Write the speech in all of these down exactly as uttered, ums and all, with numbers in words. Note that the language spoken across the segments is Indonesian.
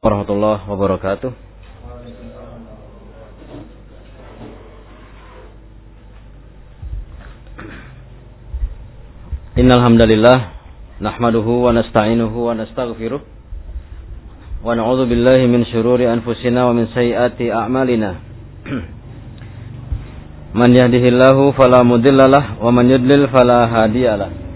Warahmatullahi wabarakatuh. Innal hamdalillah nahmaduhu wa nasta'inuhu wa nastaghfiruh wa na'udzu billahi min shururi anfusina wa min sayyiati a'malina. Man yahdihillahu fala mudhillalah wa man yudlil fala hadiyalah.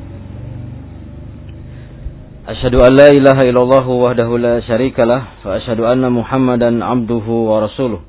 Asyhadu an la ilaha illallah wahdahu la syarikalah wa asyhadu anna Muhammadan abduhu wa rasuluh.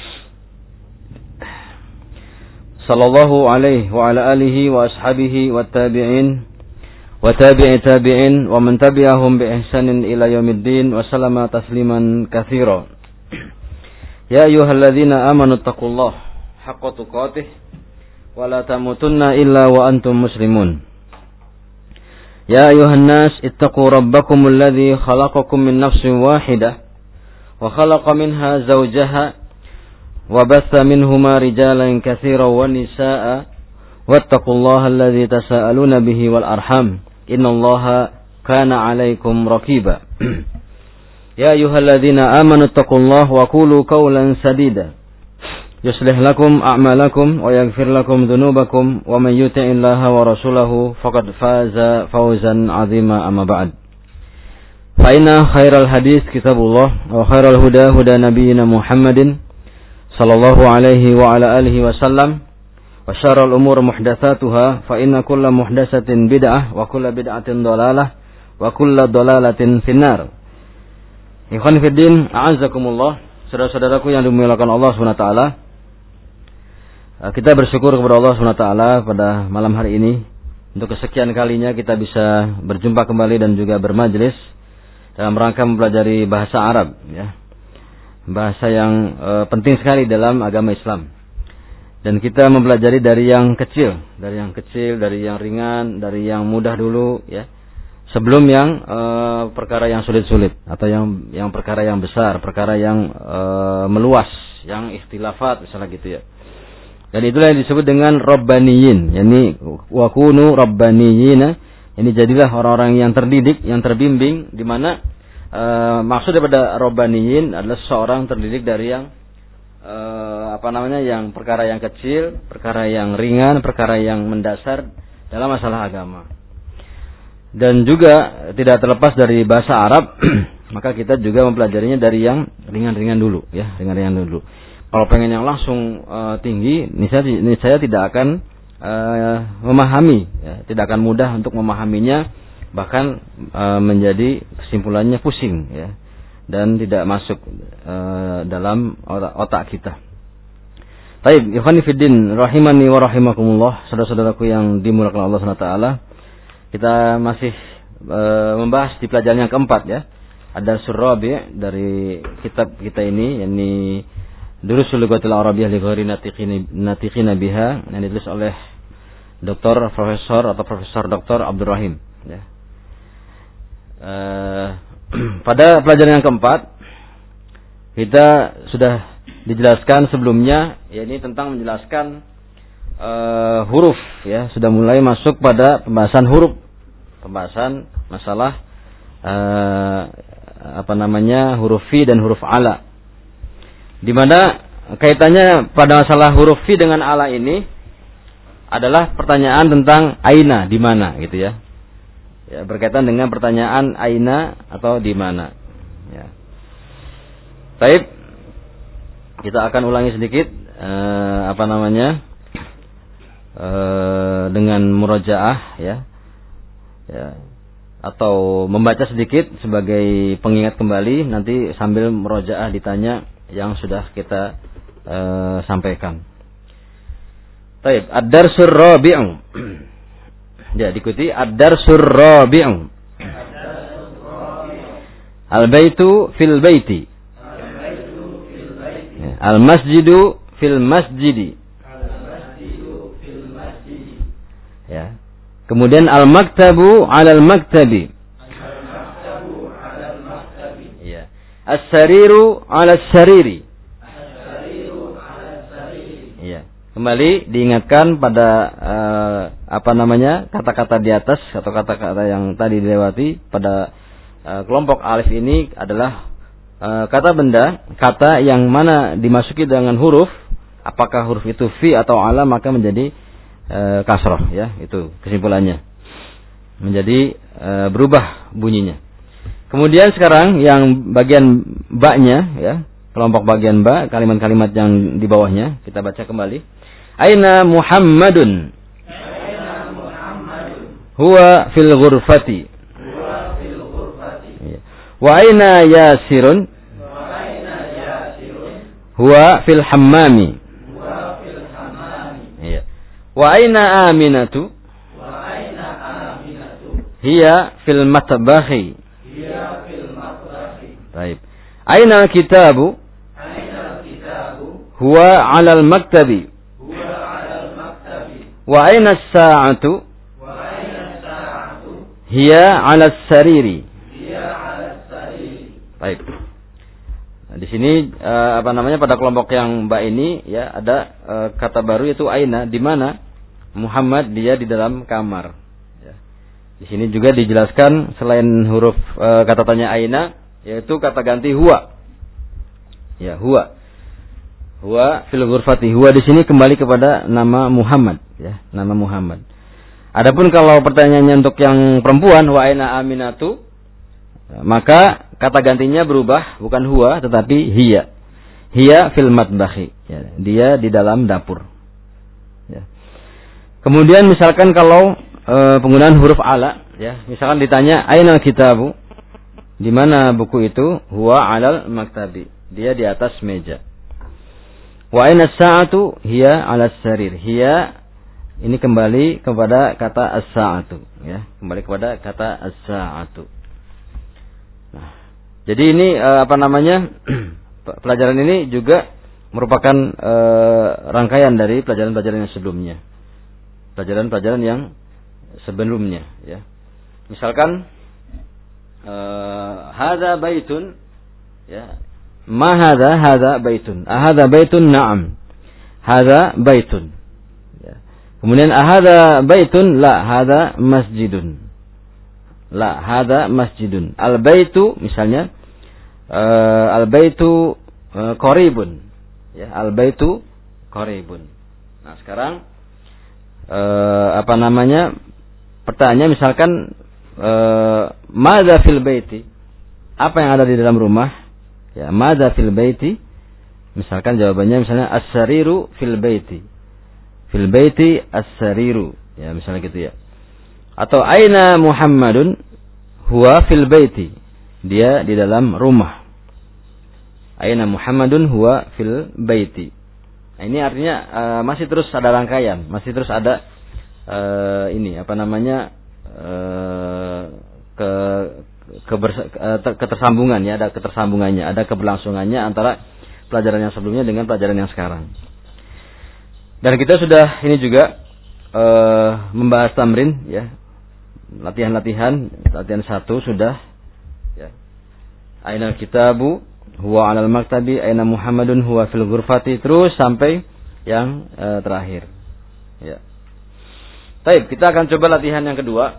Sallallahu alaihi wa ala alihi wa ashabihi wa tabi'in wa tabi'i tabi'in wa man tabi'ahum bi ihsanin ila yaumiddin wa sallama tasliman katsira. Ya ayyuhalladzina amanu taqullaha haqqa tuqatih wa la tamutunna illa wa antum muslimun. يا أيها الناس اتقوا ربكم الذي خلقكم من نفس واحدة وخلق منها زوجها وبث منهما رجالا كثيرا ونساء واتقوا الله الذي تساءلون به والأرحام إن الله كان عليكم رقيبا يا أيها الذين آمنوا اتقوا الله وقولوا قولا سديدا يصلح لكم أعمالكم ويغفر لكم ذنوبكم ومن يطع الله ورسوله فقد فاز فوزا عظيما أما بعد فإن خير الحديث كتاب الله وخير الهدى هدى نبينا محمد صلى الله عليه وعلى آله وسلم وشر الأمور محدثاتها فإن كل محدثة بدعة وكل بدعة ضلالة وكل ضلالة في النار. Ikhwan fiddin, a'azzakumullah. Saudara-saudaraku yang dimuliakan Allah subhanahu wa taala, kita bersyukur kepada Allah subhanahu wa taala pada malam hari ini untuk kesekian kalinya kita bisa berjumpa kembali dan juga bermajlis dalam rangka mempelajari bahasa Arab, ya. Bahasa yang e, penting sekali dalam agama Islam. Dan kita mempelajari dari yang kecil, dari yang kecil, dari yang ringan, dari yang mudah dulu, ya. Sebelum yang e, perkara yang sulit-sulit atau yang yang perkara yang besar, perkara yang e, meluas, yang ikhtilafat misalnya gitu, ya. Dan itulah yang disebut dengan rabbaniyin, yakni wa kunu rabbaniyina, ini jadilah orang-orang yang terdidik, yang terbimbing, di mana e, maksud daripada rabbaniyin adalah seorang terdidik dari yang e, apa namanya, yang perkara yang kecil, perkara yang ringan, perkara yang mendasar dalam masalah agama. Dan juga tidak terlepas dari bahasa Arab, maka kita juga mempelajarinya dari yang ringan-ringan dulu, ya, ringan-ringan dulu. Kalau pengen yang langsung uh, tinggi, ini saya, ini saya tidak akan uh, memahami, ya, tidak akan mudah untuk memahaminya, bahkan uh, menjadi kesimpulannya pusing, ya, dan tidak masuk uh, dalam otak, otak kita. Baik, ikhwani fiddin, rahimani wa rahimakumullah, saudara-saudaraku yang dimuliakan Allah subhanahu wa taala. Kita masih e, membahas di pelajaran yang keempat, ya. Ada Surabi dari kitab kita ini, yakni Durusul Lughatil Arabiyyah li ghairi natiqina biha, yang ditulis oleh Doktor Profesor atau Profesor Doktor Abdul Rahim, ya. E, pada pelajaran yang keempat kita sudah dijelaskan sebelumnya, yakni tentang menjelaskan e, huruf, ya. Sudah mulai masuk pada pembahasan huruf. Pembahasan masalah uh, apa namanya huruf fi dan huruf ala, di mana kaitannya pada masalah huruf fi dengan ala ini adalah pertanyaan tentang aina, di mana, gitu, ya. Ya, berkaitan dengan pertanyaan aina atau di mana, ya. Baik, kita akan ulangi sedikit uh, apa namanya uh, dengan murojaah, ya. Ya, atau membaca sedikit sebagai pengingat kembali, nanti sambil murojaah ditanya yang sudah kita e, sampaikan. Baik, ad-darsur rabi'u. Ya, diikuti ad-darsur rabi'u. Al-baitu fil baiti. Al-masjidu fil masjidi. Ya. Kemudian al-maktabu 'alal maktabi. Al-maktabu 'alal maktabi. Ya. As-sariru 'alas sariri. As-sariru 'alas sariri. Ya. Kembali diingatkan pada uh, apa namanya? kata-kata di atas atau kata-kata yang tadi dilewati pada uh, kelompok alif ini adalah uh, kata benda, kata yang mana dimasuki dengan huruf, apakah huruf itu fi atau ala, maka menjadi uh, kasroh, ya, itu kesimpulannya. Menjadi uh, berubah bunyinya. Kemudian sekarang yang bagian ba-nya, ya, kelompok bagian ba, kalimat-kalimat yang di bawahnya kita baca kembali. Aina Muhammadun. Aina Muhammadun. Huwa fil ghurfati. Huwa fil ghurfati. Wa aina Yasirun. Wa aina Yasirun. Huwa fil hammami. Huwa fil hammami. Iya. Wa aina Aminatu. Wa aina Aminatu. Hiya fil matbahi. Hiya fil matbahi. Baik. Aina kitabu. Aina kitabu. Huwa 'alal maktabi. Wa aina as-sa'atu? Wa aina as-sa'atu? Hiya 'ala as-sariri. Hiya 'ala as-sariri. Baik. Nah, di sini uh, apa namanya pada kelompok yang ba ini, ya, ada uh, kata baru yaitu aina, di mana Muhammad dia di dalam kamar. Ya. Di sini juga dijelaskan selain huruf uh, kata tanya aina, yaitu kata ganti huwa. Ya, huwa. Huwa fil ghurfati. Huwa di sini kembali kepada nama Muhammad, ya, nama Muhammad. Adapun kalau pertanyaannya untuk yang perempuan, wa aina Aminatu, maka kata gantinya berubah, bukan huwa tetapi hiya. Hiya fil matbahi, ya, dia di dalam dapur. Ya. Kemudian misalkan kalau e, penggunaan huruf ala, ya, misalkan ditanya aina kitabu, di mana buku itu? Huwa 'alal maktabi, dia di atas meja. Wa aina as-sa'atu? Hiya 'ala as-sarir. Hiya ini kembali kepada kata as-sa'atu, ya, kembali kepada kata as-sa'atu. Nah, jadi ini uh, apa namanya? Pelajaran ini juga merupakan uh, rangkaian dari pelajaran-pelajaran yang sebelumnya. Pelajaran-pelajaran yang sebelumnya, ya. Misalkan uh, hadza baitun, ya. Ma hadha, hadha baitun. Ahadha baitun, na'am. Hadha baitun. Ya. Kemudian ahadha baitun, la, hadha masjidun. La, hadha masjidun. Al-baitu, misalnya, uh, al-baitu uh, qaribun. Ya, al-baitu qaribun. Nah, sekarang, uh, apa namanya, pertanyaan misalkan, uh, madza fil baiti? Apa yang ada di dalam rumah? Ya, madza fil baiti? Misalkan jawabannya misalnya as-sariru fil baiti. Fil baiti as-sariru. Ya, misalnya gitu, ya. Atau aina Muhammadun? Huwa fil baiti. Dia di dalam rumah. Aina Muhammadun? Huwa fil baiti. Nah, ini artinya uh, masih terus ada rangkaian, masih terus ada uh, ini apa namanya? Uh, ke Kebersa, ketersambungan, ya, ada ketersambungannya, ada keberlangsungannya antara pelajaran yang sebelumnya dengan pelajaran yang sekarang. Dan kita sudah ini juga uh, membahas tamrin, ya, latihan-latihan, latihan satu sudah, ya. Aina kitabu huwa 'alal maktabi, aina Muhammadun huwa fil ghurfati, terus sampai yang uh, terakhir. Ya. Baik, kita akan coba latihan yang kedua.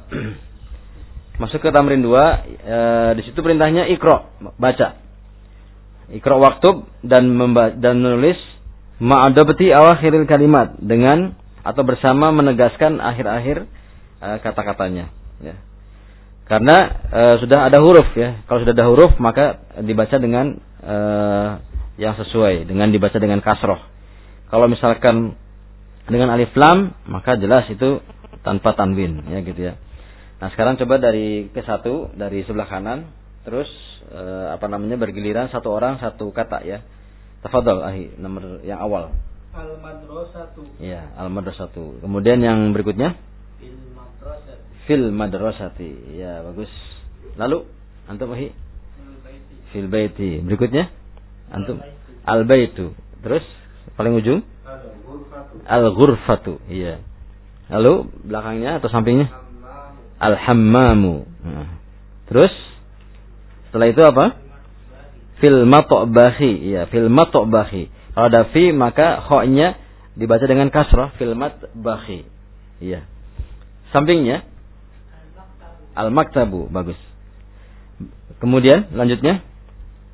Masuk ke tamrin dua, e, di situ perintahnya ikra, baca. Ikra waktub dan memba- dan menulis ma'adabti awakhiril kalimat, dengan atau bersama menegaskan akhir-akhir e, kata-katanya, ya. Karena e, sudah ada huruf, ya. Kalau sudah ada huruf maka dibaca dengan e, yang sesuai, dengan dibaca dengan kasroh. Kalau misalkan dengan alif lam maka jelas itu tanpa tanwin, ya, gitu, ya. Nah, sekarang coba dari ke satu, dari sebelah kanan, terus e, apa namanya bergiliran satu orang satu kata, ya. Tafadhol, ahi, nomor yang awal. Al-madrasatu. Iya, al-madrasatu. Kemudian yang berikutnya? Fil madrasati. Fil madrasati. Ya, bagus. Lalu antum, ahi? Fil baiti. Berikutnya? Antum? Al-baitu. Terus paling ujung? Al-ghurfatu. Al-ghurfatu. Iya. Lalu belakangnya atau sampingnya? Al-hammamu. Nah. Terus setelah itu apa? Fil matbahi. Ya, fil matbahi. Kalau ada fi maka kha-nya dibaca dengan kasrah, fil matbahi. Iya. Sampingnya al-maktabu. Bagus. Kemudian lanjutnya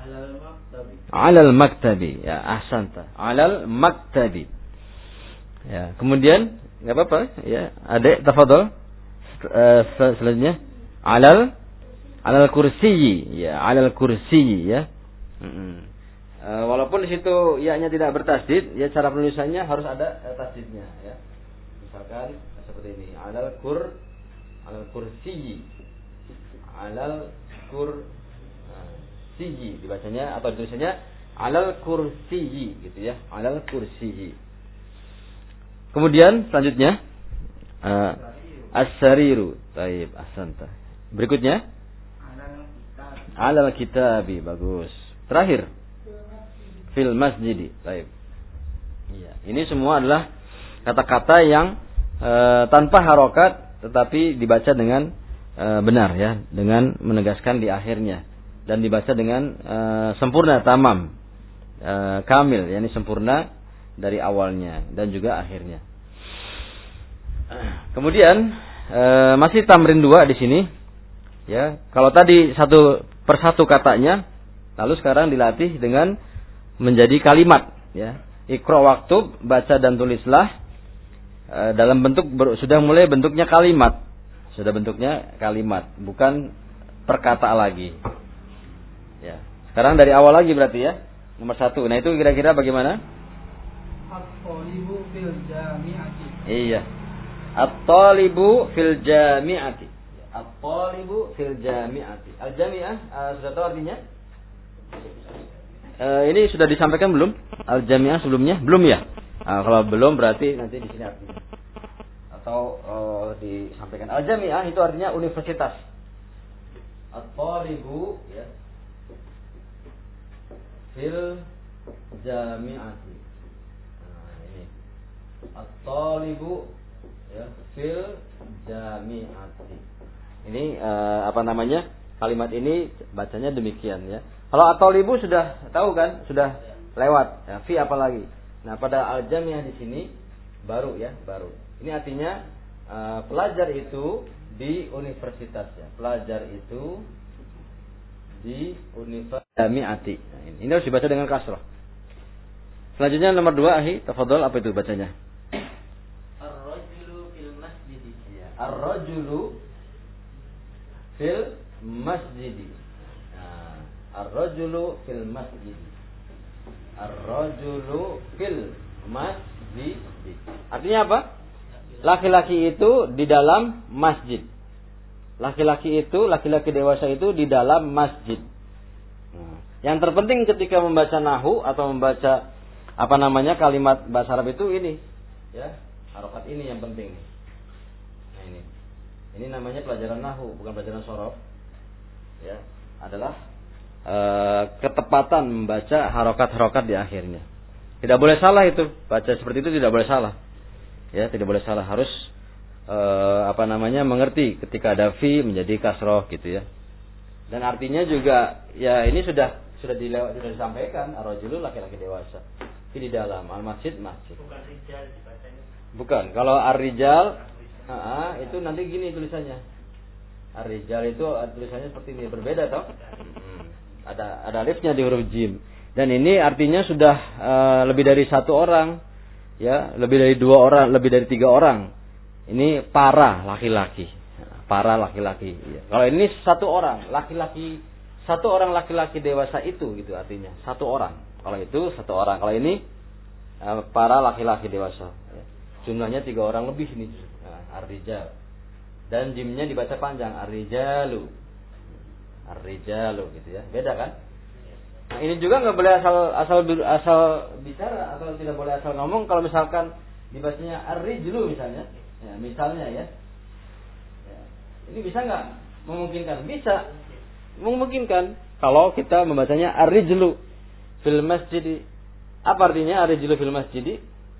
Alal maktabi. Alal maktabi. Ya, ahsanta. Alal maktabi. Ya, kemudian enggak apa-apa ya. Adik, tafadhol. Uh, selanjutnya alal alal kursiyi. Ya, alal kursiyi ya. Mm-mm. Uh, walaupun di situ ya-nya tidak bertasdid, ya cara penulisannya harus ada uh, tasdidnya ya. Misalkan seperti ini, alal kur alal kursiyi. Alal kur kursiyi dibacanya atau tulisannya alal kursiyi gitu ya, alal kursiyi. Kemudian selanjutnya uh, as-sariru. Baik, ahsanta. Berikutnya alal kitabi. Bagus. Terakhir fil masjidi. Baik. Iya, ini semua adalah kata-kata yang uh, tanpa harokat tetapi dibaca dengan uh, benar ya, dengan menegaskan di akhirnya. Dan dibaca dengan uh, sempurna, tamam, uh, kamil, yakni sempurna dari awalnya dan juga akhirnya. Kemudian uh, masih tamrin dua di sini, ya. Kalau tadi satu persatu katanya, lalu sekarang dilatih dengan menjadi kalimat, ya. Iqra waktub, baca dan tulislah uh, dalam bentuk ber, sudah mulai bentuknya kalimat, sudah bentuknya kalimat, bukan perkata lagi. Ya. Sekarang dari awal lagi berarti ya. Nomor satu. Nah itu kira-kira bagaimana? At-talibu fil jami'ati. Iya. At-talibu fil jami'ati. At-talibu fil jami'ati. Al-jami'ah uh, sudah tahu artinya? Uh, ini sudah disampaikan belum? Al-jami'ah sebelumnya? Belum ya? Uh, kalau belum berarti nanti di sini artinya. Atau uh, disampaikan. Al-jami'ah itu artinya universitas. At-talibu ya. Fil jami'ati. Nah, ini. At-talibu ya, fil jami'ati. Ini uh, apa namanya? Kalimat ini bacanya demikian ya. Kalau at-talibu sudah tahu kan? Sudah lewat. Ya, fi apa lagi? Nah, pada al-jami'ah di sini baru ya, baru. Ini artinya uh, pelajar itu di universitas ya. Pelajar itu di universitas jami'ati. Nah, ini. ini harus dibaca dengan kasrah. Selanjutnya nomor dua, ahi, tafadhol, apa itu bacanya? Ar-rajulu fil masjid. Ya, ar-rajulu fil masjid. Nah, ar-rajulu fil masjid. Ar-rajulu fil masjid. Artinya apa? Laki-laki itu di dalam masjid. Laki-laki itu, laki-laki dewasa itu di dalam masjid. Nah, yang terpenting ketika membaca nahu atau membaca apa namanya kalimat bahasa Arab itu ini, ya, harokat ini yang penting. Nah ini, ini namanya pelajaran nahu, bukan pelajaran sorof. Ya, adalah e, ketepatan membaca harokat-harokat di akhirnya. Tidak boleh salah itu, baca seperti itu tidak boleh salah. Ya, tidak boleh salah, harus E, apa namanya mengerti ketika ada fi menjadi kasroh gitu ya. Dan artinya juga ya ini sudah sudah dilewat sudah disampaikan ar-rajulu laki-laki dewasa di dalam al-masjid masjid. Bukan rijal dibacanya. Bukan. Kalau ar-rijal ah itu nanti gini tulisannya. Ar-rijal itu tulisannya seperti ini, berbeda toh? Hmm. Ada ada alifnya di huruf jim. Dan ini artinya sudah uh, lebih dari satu orang, ya, lebih dari dua orang, lebih dari tiga orang. Ini para laki-laki, para laki-laki. Ya. Kalau ini satu orang, laki-laki, satu orang laki-laki dewasa itu, gitu artinya satu orang. Kalau itu satu orang, kalau ini para laki-laki dewasa. Ya. Jumlahnya tiga orang lebih ini. Nah, ar-rijal. Dan jimnya dibaca panjang, ar-rijalu, ar-rijalu, gitu ya. Beda kan? Nah, ini juga nggak boleh asal asal asal bicara atau tidak boleh asal ngomong. Kalau misalkan dibacanya ar-rijlu misalnya. Ya, misalnya ya. ya, ini bisa nggak? Memungkinkan? Bisa, memungkinkan. Kalau kita membacanya ar-rijlu fil masjid. Apa artinya ar-rijlu fil masjid?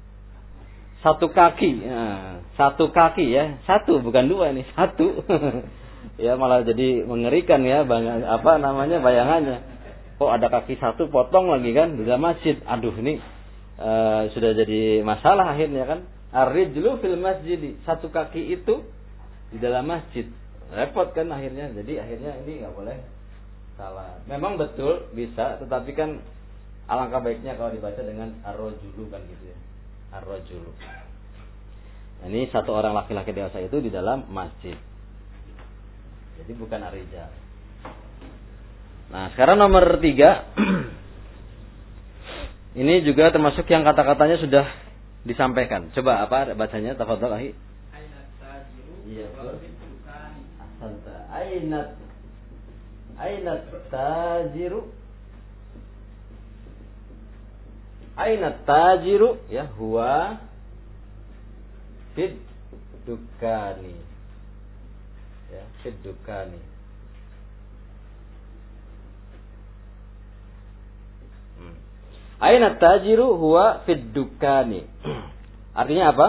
Satu kaki, ya, satu kaki ya, satu bukan dua nih, satu. Ya malah jadi mengerikan ya, bang, apa namanya bayangannya. Oh ada kaki satu potong lagi kan di dalam masjid. Aduh ini uh, sudah jadi masalah akhirnya kan. Ar-rijlu fil masjid, satu kaki itu di dalam masjid. Repot kan akhirnya. Jadi akhirnya ini enggak boleh salah. Memang betul bisa, tetapi kan alangkah baiknya kalau dibaca dengan ar-rajulu kan gitu ya. Ar-rajulu. Nah, ini satu orang laki-laki dewasa itu di dalam masjid. Jadi bukan ar-rijal. Nah, sekarang nomor tiga. Ini juga termasuk yang kata-katanya sudah disampaikan. Coba apa bacanya? Tafadhol ahi. Ainat tajiru Iya, wa betul. fid dukani. Ahsanta. Ainat Ainat tajiru. Ainat tajiru ya huwa fid dukani. Ya, fid dukani. Hmm. Ainat tajiru huwa fid dukani. Artinya apa?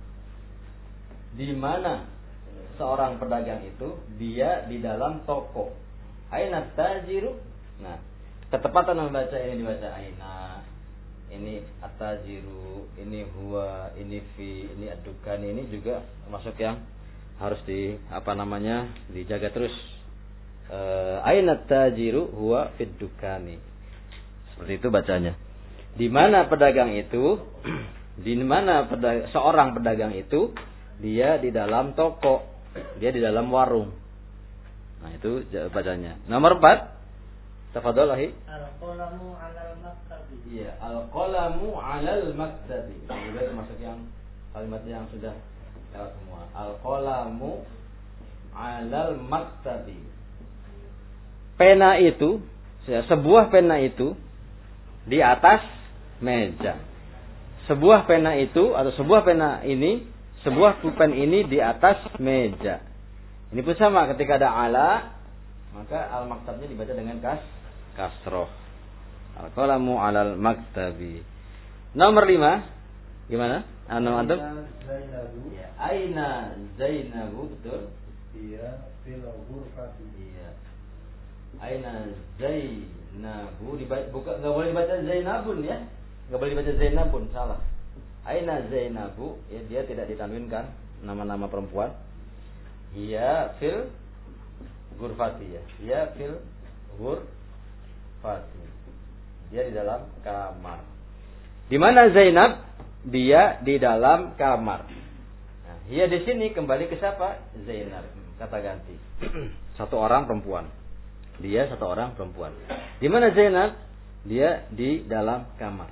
Di mana seorang pedagang itu dia di dalam toko. Ainat tajiru. Nah, ketepatan membaca ini dibaca aina. Ini at-tajiru, ini huwa, ini fi, ini ad-dukani, ini juga termasuk yang harus di apa namanya? Dijaga terus. Uh, ainat tajiru huwa fid dukani. Seperti itu bacanya. Di mana pedagang itu, di mana pedagang, seorang pedagang itu, dia di dalam toko, dia di dalam warung. Nah, itu bacanya. Nomor empat, tafadhol ahi. Al-qalamu 'alal maktabi. Iya, al-qalamu 'alal maktabi. Ini juga termasuk yang kalimatnya yang sudah lewat semua. Al-qalamu 'alal maktabi. Pena itu, sebuah pena itu di atas meja. Sebuah pena itu atau sebuah pena ini, sebuah pulpen ini di atas meja. Ini pun sama, ketika ada ala, maka al-maktabnya dibaca dengan kas kasroh. Al-qalamu 'alal maktabi. Nomor lima, gimana? Anu antum? Zainabu. Ya, aina Zainabu, betul? Iya, fil ghurfati. Iya. Aina Zainabu, dibaca, buka, nggak boleh dibaca Zainabun ya, nggak boleh dibaca Zainabun, salah. Aina Zainabu, ya dia tidak ditanwinkan nama-nama perempuan. Iya fil ghurfati ya, iya fil ghurfati. Dia di dalam kamar. Di mana Zainab? Dia di dalam kamar. Nah, dia di sini kembali ke siapa? Zainab. Kata ganti. Satu orang perempuan. Dia satu orang perempuan. Di mana Zainab? Dia di dalam kamar.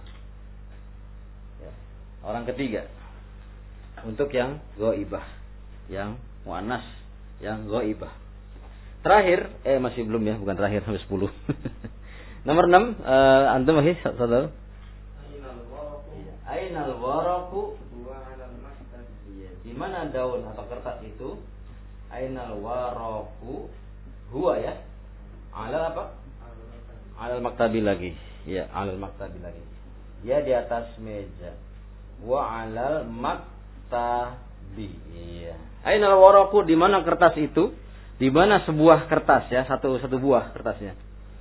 Ya. Orang ketiga. Untuk yang ghaibah, yang muannas, yang ghaibah. Terakhir, eh masih belum ya, bukan terakhir, sampai sepuluh. Nomor enam, uh, antum masih saudara? Ainal waraqu. Ainal waraqu Huwa 'alal maktabi. di mana daun atau kertas itu? Ainal waraqu huwa ya. Alal apa? Alal maktabi lagi. Ya, alal maktabi lagi. Dia di atas meja. Wa 'alal maktabi. Iya. Ainal waraqu di mana kertas itu? Di mana sebuah kertas ya, satu satu buah kertasnya.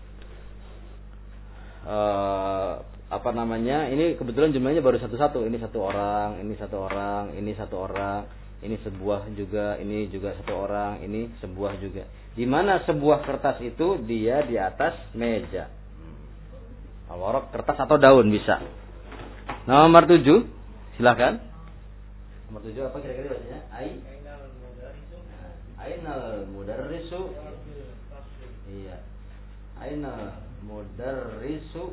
Uh, apa namanya? Ini kebetulan jumlahnya baru satu-satu. Ini satu orang, ini satu orang, ini satu orang, ini sebuah juga, ini juga satu orang, ini sebuah juga. Di mana sebuah kertas itu dia di atas meja. Al-waraq kertas atau daun bisa. Nomor tujuh, silakan. Nomor tujuh apa kira-kira bacanya? Ai. Ainal mudarrisu. Ainal mudarrisu. Iya. Ainal mudarrisu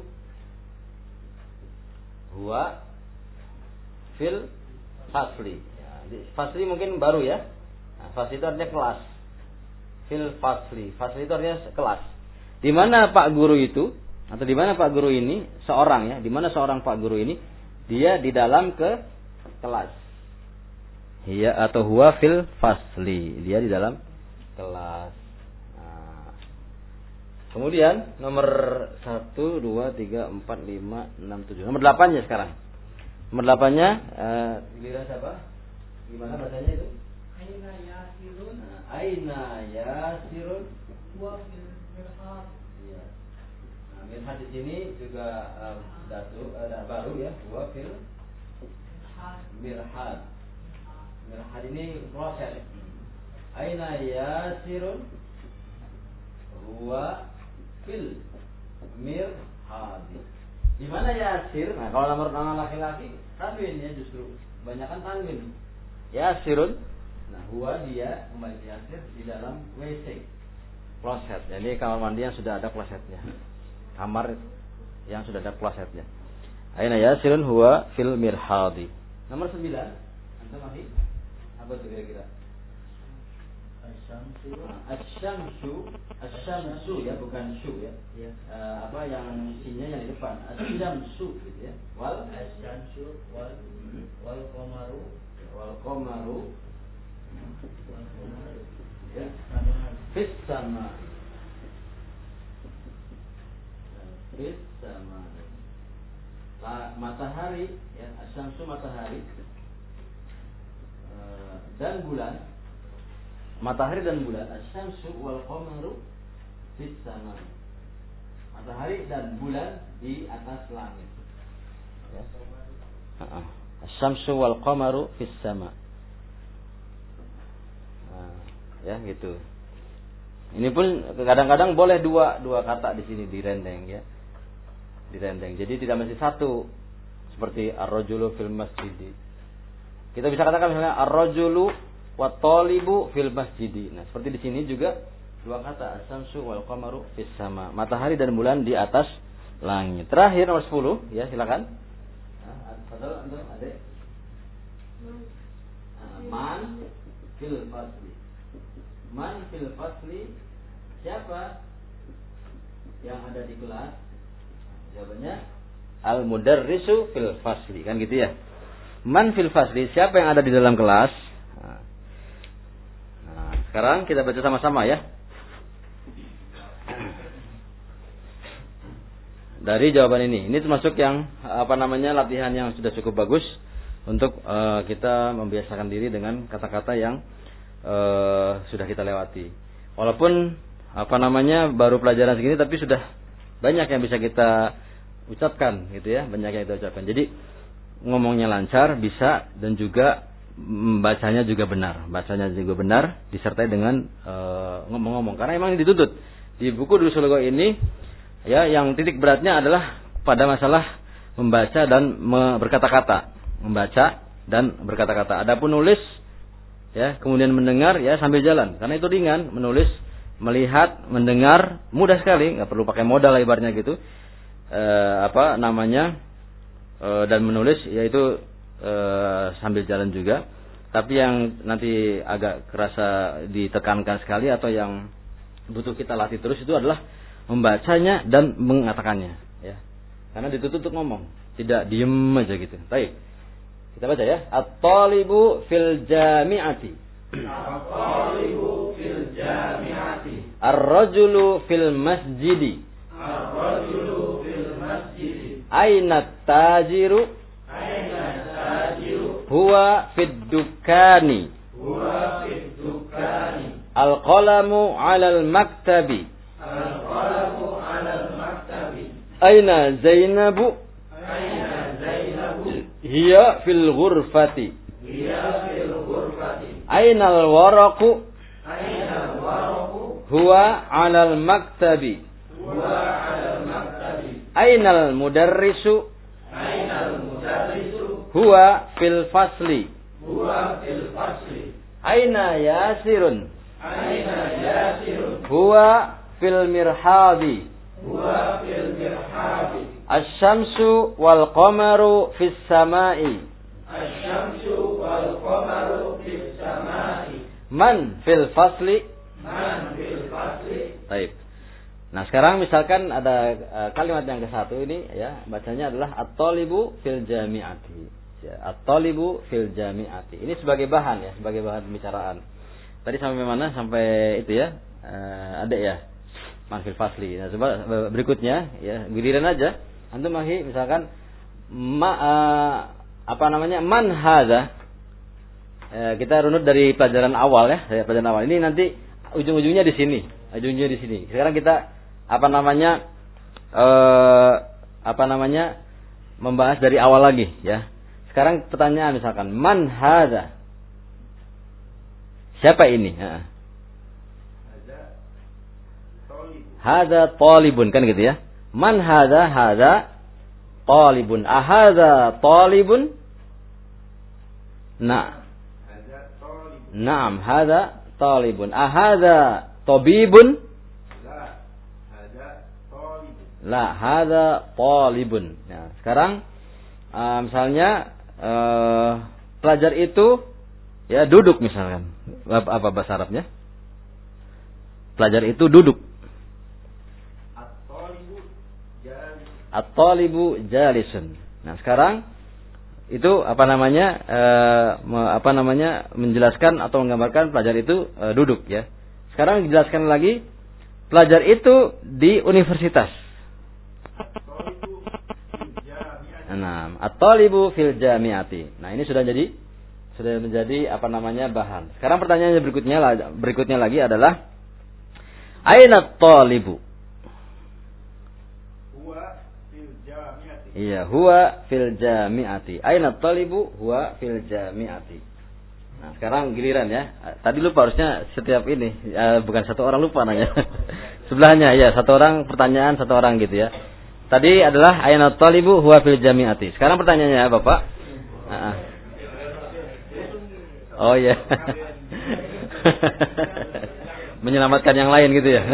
huwa fil fasli. Ya, fasli mungkin baru ya. Nah, fasli itu artinya kelas. Fil fasli. Fasli itu artinya kelas. Di mana Pak Guru itu atau di mana Pak Guru ini seorang ya? Di mana seorang Pak Guru ini dia di dalam ke kelas. Iya atau huwa fil fasli. Dia di dalam kelas. Kemudian nomor satu, dua, tiga, empat, lima, enam, tujuh. Nomor delapan ya sekarang. Nomor delapannya uh, giliran siapa? Gimana bacanya itu? Aina yasirun. Nah, aina yasirun. Huwa fil mirhad. Iya. Nah, mirhad di sini juga uh, datu uh, baru ya. Huwa fil mirhad. Mirhad ini proses. Aina yasirun. Huwa fil mirhadi. Di mana Yasir? Nah, kalau nomor nama laki-laki tanwin ya justru. Kebanyakan tanwin. Yasirun. Nah, huwa dia kembali Yasir di dalam W C. Kloset. Jadi kamar mandi yang sudah ada klosetnya. Kamar yang sudah ada klosetnya. Aina Yasirun huwa fil mirhadi. Nomor sembilan. Antum masih? Apa itu kira-kira? Asyamsu. Asyamsu. Asyamsu ya, bukan syu ya. Ya. Uh, apa yang sinya yang di depan? Asyamsu gitu ya. Wal asyamsu wal hmm. wal qamaru wal qamaru wal qamaru ya sama fis sama fis sama La, matahari ya, asyamsu matahari uh, dan bulan. Matahari dan bulan, asyamsu wal qamaru fis sama. Matahari dan bulan di atas langit. Ya. Uh-uh. Asyamsu wal qamaru fis sama. Nah, ya gitu. Ini pun kadang-kadang boleh dua dua kata di sini direndeng ya. Direndeng. Jadi tidak mesti satu. Seperti ar-rajulu fil masjidi. Kita bisa katakan misalnya ar-rajulu wa talibu fil masjidi. Nah, seperti di sini juga dua kata asyamsu wal qamaru fis sama. Matahari dan bulan di atas langit. Terakhir nomor sepuluh, ya silakan. Nah, padahal antum ada man fil fasli. Man fil fasli, siapa yang ada di kelas? Jawabannya al-mudarrisu fil fasli, kan gitu ya. Man fil fasli, siapa yang ada di dalam kelas? Nah, nah sekarang kita baca sama-sama ya. Dari jawaban ini, ini termasuk yang apa namanya latihan yang sudah cukup bagus untuk uh, kita membiasakan diri dengan kata-kata yang uh, sudah kita lewati. Walaupun apa namanya baru pelajaran segini, tapi sudah banyak yang bisa kita ucapkan, gitu ya, banyak yang kita ucapkan. Jadi ngomongnya lancar, bisa, dan juga membacanya juga benar, bacanya juga benar, disertai dengan uh, ngomong-ngomong. Karena memang dituntut di buku Durusul Lughat ini. Ya, yang titik beratnya adalah pada masalah membaca dan me- berkata-kata, membaca dan berkata-kata. Adapun nulis, ya, kemudian mendengar, ya sambil jalan. Karena itu ringan, menulis, melihat, mendengar, mudah sekali, nggak perlu pakai modal ibaratnya gitu. E, apa namanya e, dan menulis, yaitu e, sambil jalan juga. Tapi yang nanti agak kerasa ditekankan sekali atau yang butuh kita latih terus itu adalah membacanya dan mengatakannya, ya. Karena dituntut untuk ngomong, tidak diem aja gitu. Baik. Kita baca ya. At-talibu fil jami'ati. At-talibu fil jami'ati. Ar-rajulu fil masjidi. Ar-rajulu fil masjidi. Aina tajiru? Aina tajiru? Huwa fid dukkani. Huwa fid dukkani. Al-qalamu 'alal maktabi. Al-qalamu 'alal maktabi. Aina Zainabu? Aina Zainabu? Hiya fil ghurfati. Hiya fil ghurfati. Aina al-waraqu? Aina al-waraqu? Huwa 'alal maktabi. Huwa 'alal maktabi. Aina al-mudarrisu? Aina al-mudarrisu? Huwa fil fasli. Huwa fil fasli. Aina Yasirun? Aina Yasirun? Huwa fil mirhadi. Huwa fil mirhadi. Asy-syamsu wal qamaru fis samai. Asy-syamsu wal qamaru fis samai. Man fil fasli. Man fil fasli. Baik. Nah, sekarang misalkan ada uh, kalimat yang ke satu ini, ya, bacanya adalah at-talibu fil jami'ati. Ya, at-talibu fil jami'ati. Ini sebagai bahan ya, sebagai bahan pembicaraan. Tadi sampai mana? Sampai itu ya. Uh, ada ya. Man fil fasli. Nah, coba berikutnya ya, giliran aja. Antum mahi misalkan ma, uh, apa namanya? Man hadza. Uh, kita runut dari pelajaran awal ya, dari pelajaran awal. Ini nanti ujung-ujungnya di sini, ujung-ujungnya di sini. Sekarang kita apa namanya? Uh, apa namanya? Membahas dari awal lagi ya. Sekarang pertanyaan misalkan man hadza. Siapa ini? Heeh. Hadza talibun, kan gitu ya. Man hadza? Hadza talibun. Ahadza talibun? Nah. Naam, hadza talibun. Ahadza tabibun? La, hadza talibun. Nah, sekarang uh, misalnya uh, pelajar itu ya duduk misalkan. Apa, apa bahasa Arabnya? Pelajar itu duduk. At-talibu jalisun. Nah, sekarang itu apa namanya? Uh, apa namanya? menjelaskan atau menggambarkan pelajar itu uh, duduk ya. Sekarang dijelaskan lagi pelajar itu di universitas. Nah, at-talibu fil jami'ati. Nah, ini sudah jadi sudah menjadi apa namanya bahan. Sekarang pertanyaannya berikutnya berikutnya lagi adalah aina at-talibu? Huwa fil jami'ati. Iya, huwa fil jami'ati. Aina at-talibu? Huwa fil jami'ati. Nah, sekarang giliran ya. Tadi lupa harusnya setiap ini, uh, bukan satu orang lupa nanya. Sebelahnya ya, satu orang pertanyaan, satu orang gitu ya. Tadi adalah aina at-talibu huwa fil jami'ati. Sekarang pertanyaannya Bapak. Uh-uh. Oh ya. Menyelamatkan yang lain gitu ya.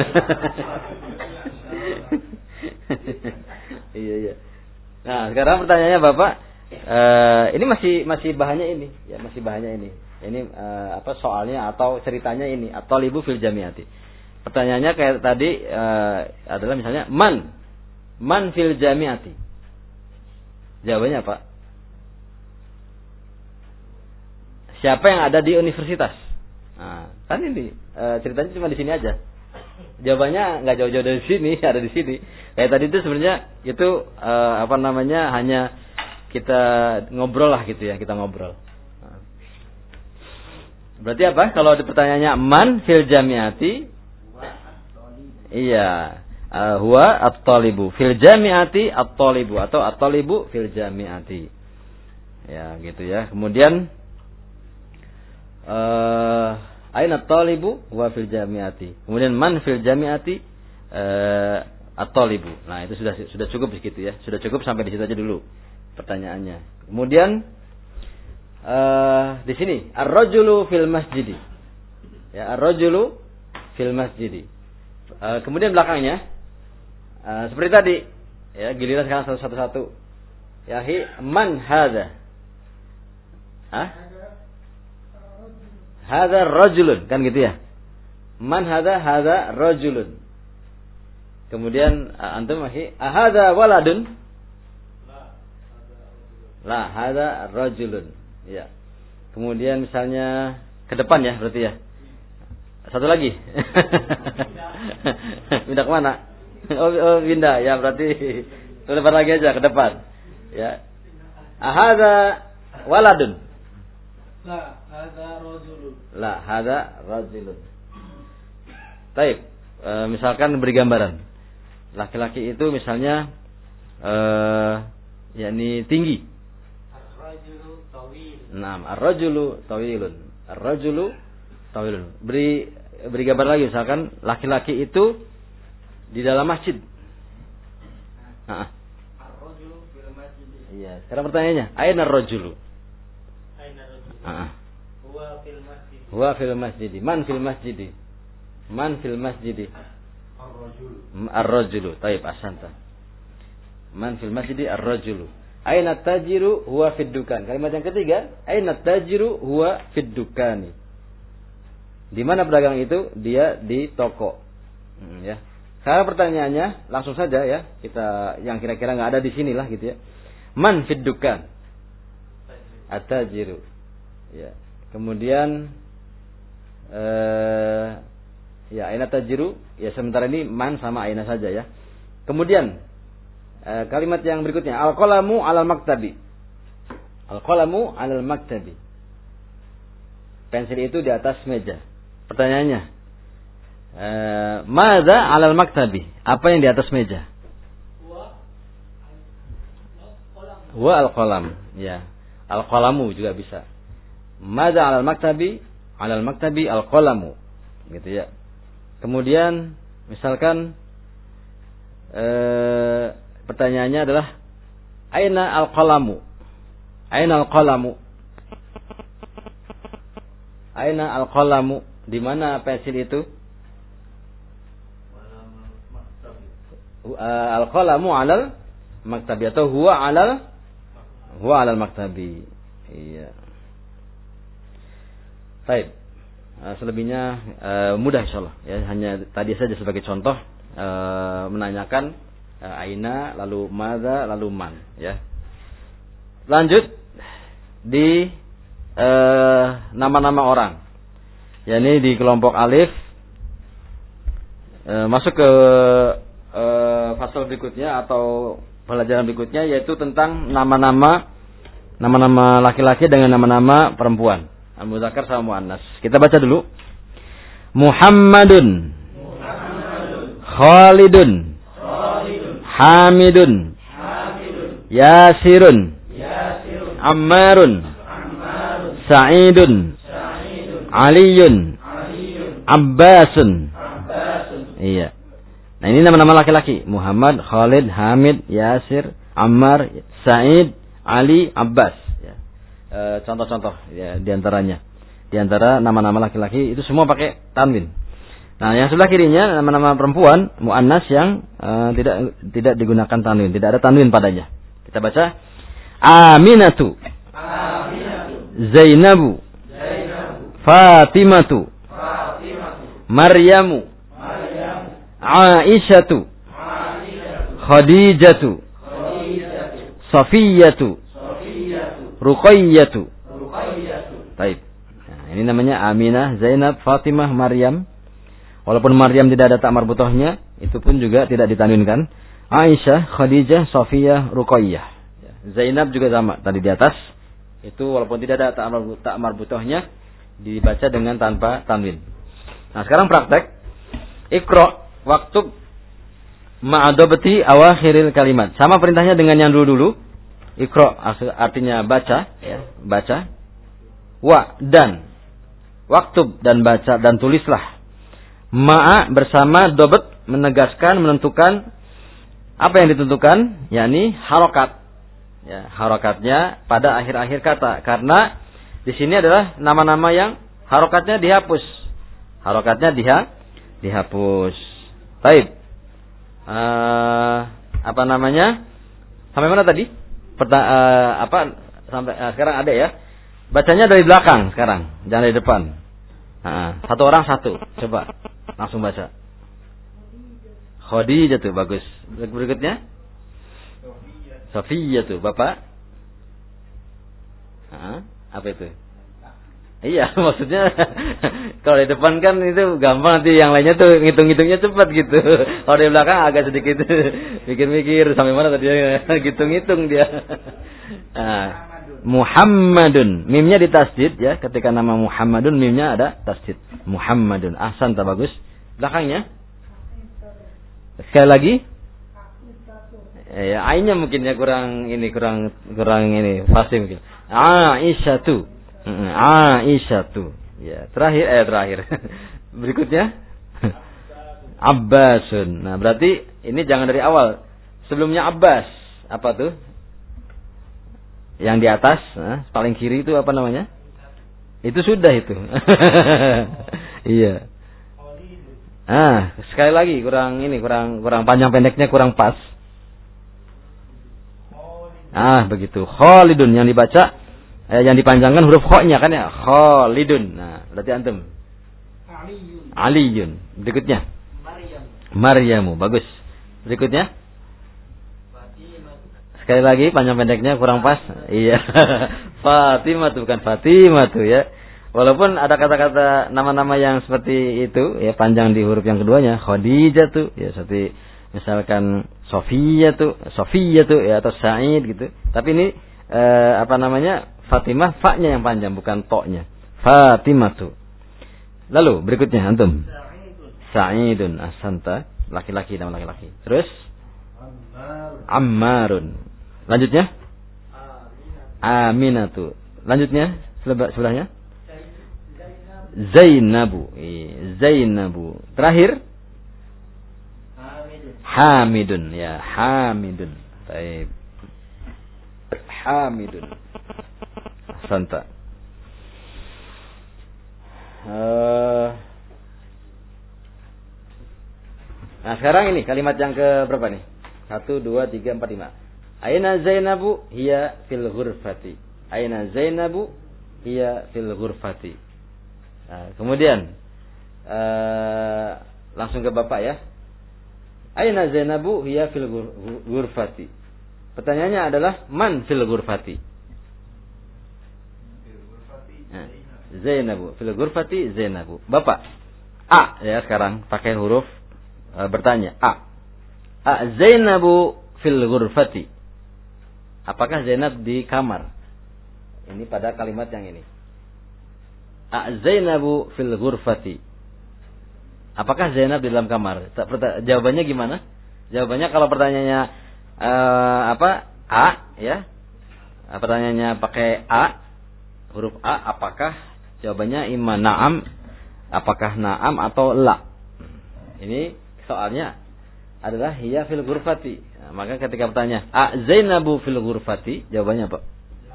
Iya iya. Nah, sekarang pertanyaannya Bapak, uh, ini masih masih bahannya ini, ya masih bahannya ini. Ini uh, apa soalnya atau ceritanya ini at-talibu fil jami'ati. Pertanyaannya kayak tadi uh, adalah misalnya man Man fil jami'ati. Jawabannya apa? Siapa yang ada di universitas? Nah, kan ini e, ceritanya cuma di sini aja. Jawabannya nggak jauh-jauh dari sini, ada di sini. Kayak tadi itu sebenarnya itu e, apa namanya hanya kita ngobrol lah gitu ya, kita ngobrol. Nah. Berarti apa? Kalau di pertanyaannya man fil jami'ati? Iya. Uh, huwa at-talibu fil jami'ati at-talibu atau at-talibu fil jami'ati. Ya, gitu ya. Kemudian uh, aina at-talibu huwa fil jami'ati. Kemudian man fil jami'ati uh, at-talibu. Nah, itu sudah sudah cukup begitu ya. Sudah cukup sampai di situ aja dulu pertanyaannya. Kemudian uh, di sini ar-rajulu fil masjidi. Ya, ar-rajulu fil masjidi. Uh, kemudian belakangnya Uh, seperti tadi, ya giliran sekarang satu-satu. Ya hi man hadza? Hah? Hadza rajulun, kan gitu ya? Man hadza? Hadza rajulun. Kemudian uh, antum hi hadza waladun? La, hadza rajulun. Ya. Kemudian misalnya ke depan ya berarti ya. Satu lagi. Pindah ke mana? Oh, oh pindah ya berarti ke depan lagi aja ke depan ya. Ahadza waladun. La, hadza rajulun. La, hadza rajulun. Baik, e, misalkan beri gambaran. Laki-laki itu misalnya eh yakni tinggi. Ar-rajulu tawil. Naam, ar-rajulu tawilun. Ar-rajulu tawilun. Beri beri gambar lagi misalkan laki-laki itu di dalam masjid. Nah. Ar-rajulu fil masjid. Iya, sekarang pertanyaannya, aina ar-rajulu? Aina ar-rajulu? Heeh. Huwa fil masjid. Huwa fil masjid. Man fil masjid? Man fil masjid? Ar-rajulu. Ar-rajulu. Baik, ahsanta. Man fil masjid ar-rajulu. Aina tajiru huwa fid dukan. Kalimat yang ketiga, aina tajiru huwa fid dukani. Di mana pedagang itu? Dia di toko. Hmm, ya. Sekarang pertanyaannya langsung saja ya, kita yang kira-kira nggak ada di sini lah gitu ya. Man fid dukan? At-tajiru. Ya. Kemudian eh ya aina tajiru, ya sementara ini man sama aina saja ya. Kemudian eh, kalimat yang berikutnya, al-qalamu 'alal maktabi. Al-qalamu 'alal maktabi. Pensil itu di atas meja. Pertanyaannya, Eh, Madza 'alal maktabi? Apa yang di atas meja? Wa al-qalam. Ya. Al-qalamu juga bisa. Madza 'alal maktabi? 'Alal maktabi al-qalamu. Gitu ya. Kemudian misalkan eh, pertanyaannya adalah aina al-qalamu? Aina al-qalamu? Aina al-qalamu? Di mana pensil itu? Uh, al-qalamu 'alal maktabi atau huwa 'alal huwa 'alal maktabi. Iya. Baik. Uh, selebihnya uh, mudah insyaallah ya, hanya tadi saja sebagai contoh uh, menanyakan uh, aina lalu madza lalu man ya. Lanjut di uh, nama-nama orang. yakni di kelompok alif uh, masuk ke uh, fasal berikutnya atau pelajaran berikutnya, yaitu tentang nama-nama nama-nama laki-laki dengan nama-nama perempuan, al-muzakkar sama muannas. Kita baca dulu. Muhammadun, Muhammadun. Khalidun, Khalidun. Hamidun, Hamidun. Yasirun, Yasirun. Ammarun, Ammarun. Sa'idun, Sa'idun. Aliyun, Aliyun. Abbasun, Abbasun. Iya. Nah, ini nama-nama laki-laki. Muhammad, Khalid, Hamid, Yasir, Ammar, Sa'id, Ali, Abbas. Ya. E, contoh-contoh ya, diantaranya. Di antara nama-nama laki-laki itu semua pakai tanwin. Nah, yang sebelah kirinya nama-nama perempuan muannas yang e, tidak tidak digunakan tanwin, tidak ada tanwin padanya. Kita baca Aminatu, Aminatu. Zainabu, Zainabu. Fatimatu, Fatimatu. Maryamu, Maryamu. Aisyatu, Aisyatu. Khadijatu, Khadijatu. Safiyatu, Safiyatu. Ruqayyatu, Ruqayyatu. Baik. Ini namanya Aminah, Zainab, Fatimah, Maryam. Walaupun Maryam tidak ada tak marbutohnya, itu pun juga tidak ditanwinkan. Aisyah, Khadijah, Safiyah, Ruqayyah. Zainab juga sama tadi di atas. Itu walaupun tidak ada tak marbutohnya, dibaca dengan tanpa tanwin. Nah, sekarang praktek. Iqra waktub ma'adobati awakhiril kalimat. Sama perintahnya dengan yang dulu-dulu. Iqra artinya baca, ya, baca. Wa dan waktub dan baca dan tulislah. Ma'a bersama dobet menegaskan, menentukan apa yang ditentukan, yakni harokat. Ya, harokatnya pada akhir-akhir kata, karena di sini adalah nama-nama yang harokatnya dihapus. Harokatnya diha, dihapus. Baik. Uh, apa namanya? Sampai mana tadi? Perta, uh, apa sampai uh, sekarang ada ya? Bacanya dari belakang sekarang, jangan dari depan. Nah, satu orang satu, coba langsung baca. Khadijah tuh bagus. Berikutnya? Sofia tuh, Bapak. Nah, apa itu? Iya, maksudnya kalau di depan kan itu gampang, nanti yang lainnya tuh ngitung-ngitungnya cepat gitu. Kalau di belakang agak sedikit mikir-mikir sampai mana tadi ngitung-ngitung dia. Nah, Muhammadun, mimnya ditasdid ya, ketika nama Muhammadun mimnya ada tasdid. Muhammadun, ahsan, tak bagus. Belakangnya sekali lagi ya, ainnya mungkin ya kurang ini kurang kurang ini fasih mungkin. Aisyatu, Aisyatu. Ya, terakhir eh terakhir. Berikutnya Abbasun. Nah, berarti ini jangan dari awal. Sebelumnya Abbas. Apa tuh? Yang di atas, nah, paling kiri itu apa namanya? Itu sudah itu. Iya. Ah, sekali lagi kurang ini, kurang kurang panjang pendeknya kurang pas. Ah, begitu. Khalidun yang dibaca eh, yang dipanjangkan huruf kha-nya kan ya? Khalidun. Nah, berarti antum. Aliyun. Aliyun. Berikutnya. Maryam. Maryamu, bagus. Berikutnya. Sekali lagi panjang pendeknya kurang pas. Iya. Fatimah tuh bukan Fatimah tuh ya. Walaupun ada kata-kata nama-nama yang seperti itu ya, panjang di huruf yang keduanya. Khadijah tuh ya, seperti misalkan Sofia tuh, Sofia tuh ya, atau Sa'id gitu. Tapi ini eh, apa namanya? Fatimah, fa-nya yang panjang bukan to-nya. Fatimah tuh. Lalu berikutnya antum. Sa'idun, ahsanta, laki-laki nama laki-laki. Terus Ammarun. Lanjutnya Aminatu. Lanjutnya sebelahnya Zainabu. Zainabu. Terakhir Hamidun ya, hamidun. Baik. Hamidun. Santa. Uh, nah sekarang ini kalimat yang ke berapa nih? Satu, dua, tiga, empat, lima. Aina Zainabu hiya fil ghurfati. Aina Zainabu hiya fil ghurfati. Nah, kemudian uh, langsung ke bapak ya. Aina Zainabu hiya fil ghurfati. Pertanyaannya adalah man fil ghurfati. Nah, Zainabu fil ghurfati Zainabu. Bapak A ya sekarang pakai huruf uh, bertanya A. A Zainabu fil ghurfati. Apakah Zainab di kamar? Ini pada kalimat yang ini. A Zainabu fil ghurfati. Apakah Zainab di dalam kamar? Jawabannya gimana? Jawabannya kalau pertanyaannya uh, apa? A ya. Pertanyaannya pakai A, huruf A, apakah? Jawabannya imma na'am, apakah na'am atau la. Ini soalnya adalah hiya fil ghurfati. Nah, maka ketika bertanya, "A Zainabu fil ghurfati?" Jawabannya apa?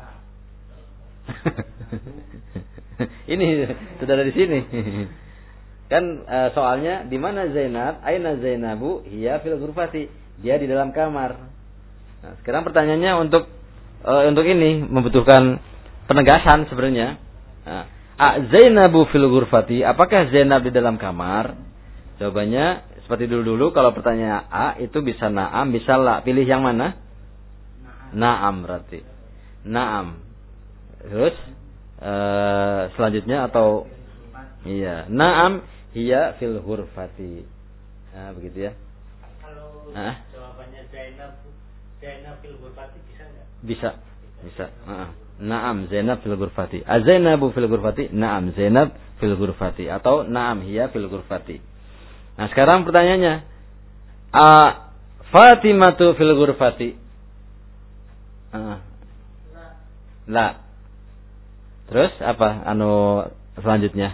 Ini sudah ada di sini. Kan uh, soalnya di mana Zainab? Aina Zainabu hiya fil ghurfati? Dia di dalam kamar. Nah, sekarang pertanyaannya untuk uh, untuk ini membutuhkan penegasan sebenarnya. Nah, "A Zainabu fil ghurfati?" Apakah Zainab di dalam kamar? Jawabannya seperti dulu-dulu, kalau pertanyaan A itu bisa na'am, bisa la. Pilih yang mana? Na'am berarti. Na'am. Terus uh, selanjutnya atau iya, na'am hiya fil ghurfati. Nah, begitu ya. Kalau nah. jawabannya Zainab Zainab fil ghurfati bisa enggak? Bisa. Bisa. Uh-uh. Na'am Zainab fil ghurfati. Az-Zainabu fil ghurfati? Na'am Zainab fil ghurfati atau na'am hiya fil ghurfati. Nah sekarang pertanyaannya, A Fatimatu fil ghurfati? Uh, la. Terus apa anu selanjutnya?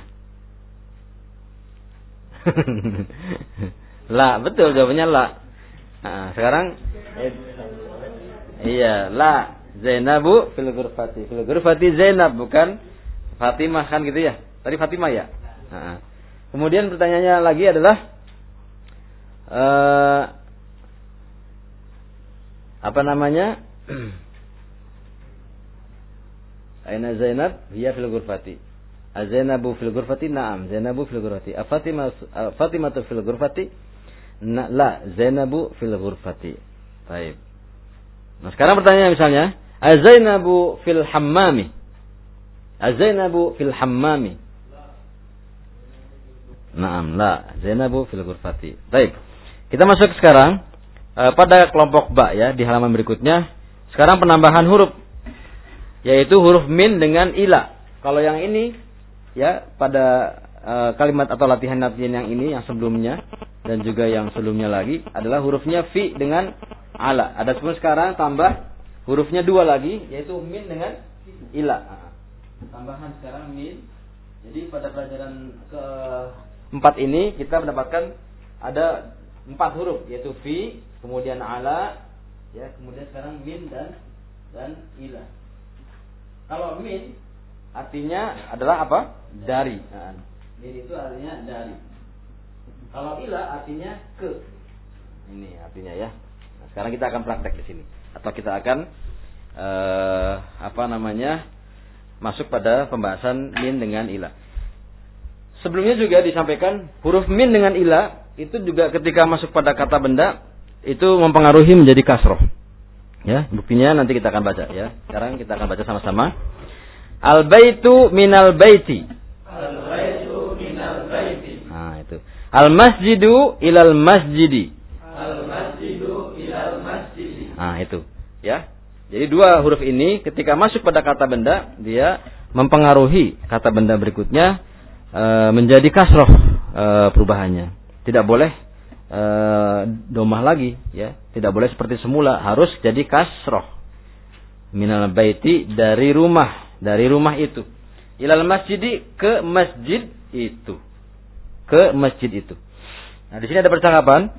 La, betul jawabannya la. Nah, sekarang eh, iya, la Zainabu fil ghurfati. Fil ghurfati Zainab, bukan Fatimah kan gitu ya? Tadi Fatimah ya? Nah, kemudian pertanyaannya lagi adalah uh, apa namanya? Aina Zainab hiya fil ghurfati. Az-Zainabu fil ghurfati? Na'am, Zainabu fil ghurfati. Fatimah Fatimatu fil ghurfati? Na, la, Zainabu fil ghurfati. Baik. Nah, sekarang pertanyaan misalnya, Az-Zainabu fil hammami? Az-Zainabu fil hammami? Naam, la, Zainabu fil ghurfati. Baik. Kita masuk sekarang uh, pada kelompok ba ya di halaman berikutnya. Sekarang penambahan huruf, yaitu huruf min dengan ila. Kalau yang ini ya pada uh, kalimat atau latihan-latihan yang ini yang sebelumnya dan juga yang sebelumnya lagi adalah hurufnya fi dengan ala. Ada pun sekarang tambah hurufnya dua lagi, yaitu min dengan ila. Nah, tambahan sekarang min. Jadi pada pelajaran ke empat ini kita mendapatkan ada empat huruf, yaitu fi, kemudian ala, ya, kemudian sekarang min dan dan ila. Kalau min artinya adalah apa? Dari. Nah, min itu artinya dari. Kalau ila artinya ke. Ini artinya ya. Nah, sekarang kita akan praktek di sini, atau kita akan uh, apa namanya masuk pada pembahasan min dengan ila. Sebelumnya juga disampaikan huruf min dengan ila itu juga ketika masuk pada kata benda itu mempengaruhi menjadi kasroh. Ya, buktinya nanti kita akan baca ya. Sekarang kita akan baca sama-sama. Al baitu minal baiti. Al baitu minal baiti. Nah, itu. Al masjidu ilal masjidi. Al masjidu ilal masjidi. Nah, itu, ya. Jadi dua huruf ini ketika masuk pada kata benda dia mempengaruhi kata benda berikutnya e, menjadi kasroh e, perubahannya. Tidak boleh e, domah lagi, ya. Tidak boleh seperti semula, harus jadi kasroh. Minal baiti, dari rumah, dari rumah itu. Ilal masjidi, ke masjid itu. Ke masjid itu. Nah, di sini ada percakapan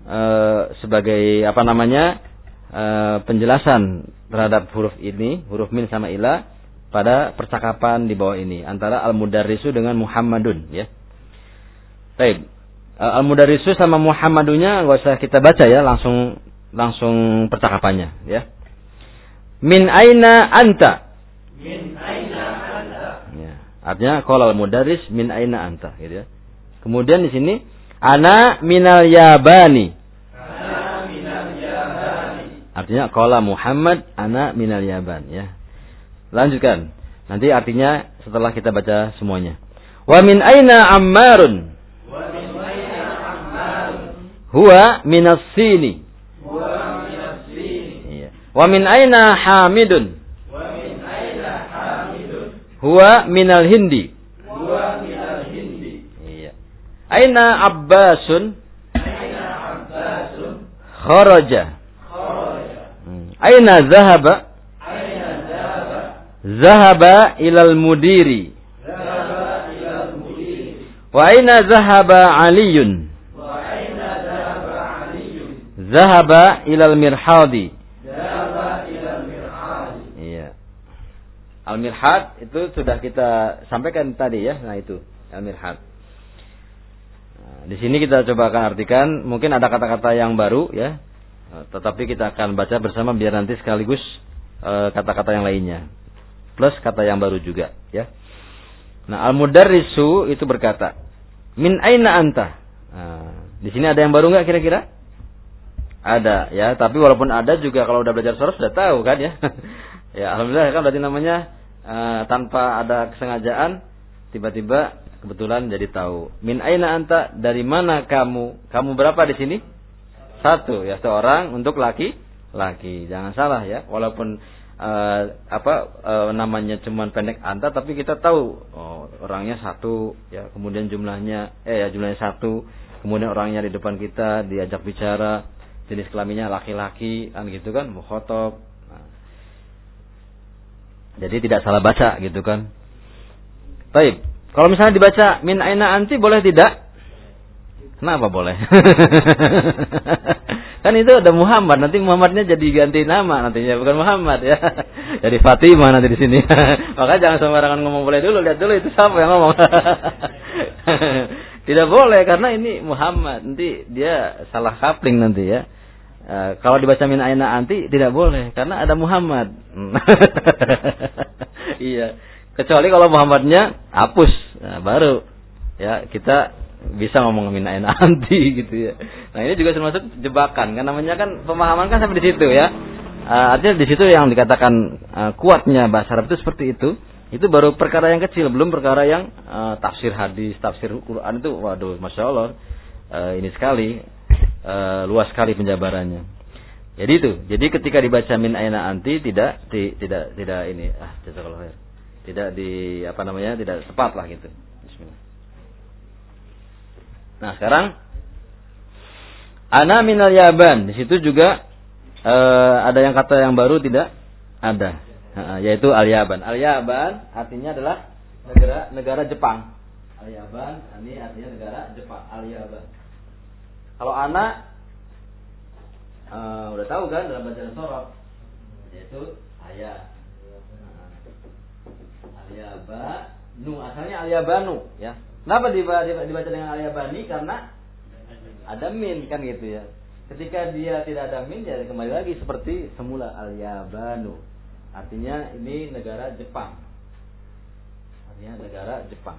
uh, sebagai apa namanya uh, penjelasan terhadap huruf ini, huruf min sama ila pada percakapan di bawah ini antara al-mudarrisu dengan Muhammadun, ya. Baik. Uh, al-mudarrisu sama Muhammadunya enggak usah kita baca ya, langsung langsung percakapannya, ya. Min aina anta? Min aina anta. Ya. Artinya qala al-mudarris min aina anta, gitu ya. Kemudian di sini ana minal yabani. Ana minal yabani. Artinya qala Muhammad ana minal yaban, ya. Lanjutkan. Nanti artinya setelah kita baca semuanya. Wa min aina Ammarun? Wa min aina Ammarun? Huwa minas sini. Huwa minas sini. Iya. Wa min aina Hamidun? Wa min aina Hamidun? Huwa minal Hindi. Huwa minal Hindi. Iya. Aina Abbasun? Aina Abbasun? Kharaja. Kharaja. Hmm. Aina zahaba? Aina zahaba? Zahaba ilal mudiri. Zahaba ilal mudiri. Wa aina zahaba Aliyun? Wa aina zahaba Aliyun? Zahaba ilal mirhadi. Zahaba ilal mirhadi. Iya. Al-mirhad itu sudah kita sampaikan tadi ya. Nah itu al-mirhad. Nah, di sini kita coba akan artikan. Mungkin ada kata-kata yang baru ya. Tetapi kita akan baca bersama biar nanti sekaligus e, kata-kata yang lainnya. Plus kata yang baru juga ya. Nah, al-mudarrisu itu berkata, "Min aina anta?" Nah, di sini ada yang baru enggak kira-kira? Ada ya, tapi walaupun ada juga kalau udah belajar sorof sudah tahu kan ya. Ya, alhamdulillah kan berarti namanya uh, tanpa ada kesengajaan tiba-tiba kebetulan jadi tahu. Min aina anta? Dari mana kamu? Kamu berapa di sini? Satu ya, seorang untuk laki-laki. Jangan salah ya, walaupun uh, apa uh, namanya cuman pendek anta tapi kita tahu oh, orangnya satu ya, kemudian jumlahnya eh ya jumlahnya satu, kemudian orangnya di depan kita diajak bicara, jenis kelaminnya laki-laki kan gitu kan, mukhatab. Jadi tidak salah baca gitu kan. Baik. Kalau misalnya dibaca min aina anti boleh tidak? Kenapa boleh? Kan itu ada Muhammad, nanti Muhammadnya jadi ganti nama nantinya, bukan Muhammad ya. Jadi Fatimah nanti di sini. Maka jangan sembarangan ngomong boleh dulu, lihat dulu itu siapa yang ngomong. Tidak boleh karena ini Muhammad, nanti dia salah coupling nanti ya. Uh, kalau dibaca min aina anti tidak boleh karena ada Muhammad. Iya. Kecuali kalau Muhammadnya hapus, nah, baru ya kita bisa ngomong min aina anti gitu ya. Nah, ini juga termasuk jebakan kan, namanya kan pemahaman kan sampai di situ ya. Uh, artinya di situ yang dikatakan uh, kuatnya bahasa Arab itu seperti itu. Itu baru perkara yang kecil, belum perkara yang uh, tafsir hadis, tafsir Quran itu waduh Masya Allah uh, ini sekali. Uh, luas sekali penjabarannya. Jadi itu. Jadi ketika dibaca min aina anti tidak di, tidak tidak ini ah jazakallahu khair. Tidak di apa namanya? Tidak tepat lah gitu. Bismillah. Nah, sekarang ana minal yaban. Di situ juga uh, ada yang kata yang baru tidak ada. Uh, yaitu al-yaban. Al-yaban artinya adalah negara negara Jepang. Al-yaban ini artinya negara Jepang. Al-yaban. Kalau anak uh, udah tahu kan dalam bacaan sorof yaitu ayah. Aliyabanu asalnya aliyabanu ya. Kenapa dibaca, dibaca dengan aliyabani? Karena ada min kan gitu ya. Ketika dia tidak ada min ya kembali lagi seperti semula aliyabanu. Artinya ini negara Jepang. Artinya negara Jepang.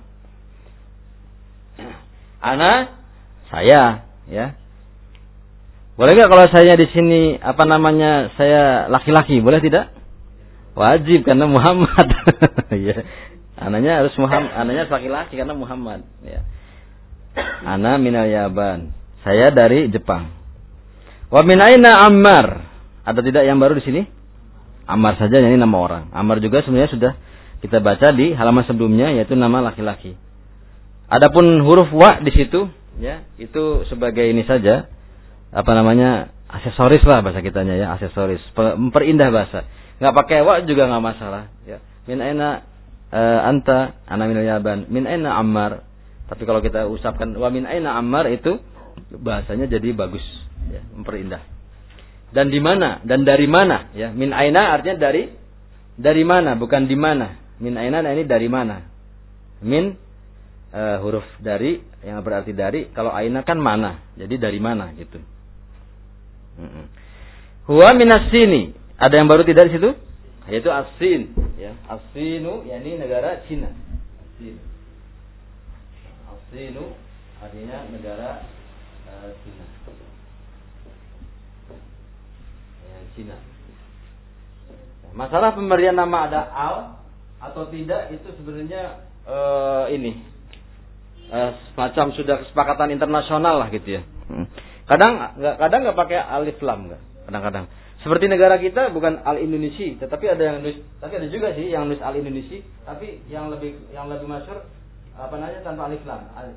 Ana saya ya. Boleh nggak kalau saya di sini apa namanya saya laki-laki, boleh tidak? Wajib karena Muhammad. Ya. Anaknya harus Muhammad, anaknya laki-laki karena Muhammad. Ya. Ana minal yaban. Saya dari Jepang. Wa min aina Ammar? Ada tidak yang baru di sini? Ammar saja, ini nama orang. Ammar juga sebenarnya sudah kita baca di halaman sebelumnya yaitu nama laki-laki. Adapun huruf wa di situ ya, itu sebagai ini saja apa namanya aksesoris lah bahasa kitanya ya, aksesoris memperindah bahasa. Nggak pakai wa juga nggak masalah ya. Min aina uh, anta ana minal yaban, min aina Ammar. Tapi kalau kita usapkan wa min aina Ammar itu bahasanya jadi bagus ya, memperindah. Dan di mana? Dan dari mana? Ya, min aina artinya dari dari mana, bukan di mana. Min aina ini dari mana? Min uh, huruf dari yang berarti dari. Kalau aina kan mana, jadi dari mana gitu. Huwa minas sini. Ada yang baru tidak di situ? Yaitu as-sin, ya. As-sinu yakni negara Cina. As-sin. As-sinu artinya negara uh, Cina. Ya, Cina. Masalah pemberian nama ada al atau tidak itu sebenarnya uh, ini uh, semacam sudah kesepakatan internasional lah gitu ya. Kadang nggak kadang nggak pakai alif lam nggak. Kadang-kadang. Seperti negara kita bukan al Indonesia, tetapi ada yang nulis, tapi ada juga sih yang nulis al Indonesia, tapi yang lebih yang lebih masyhur apa namanya tanpa alif lam, al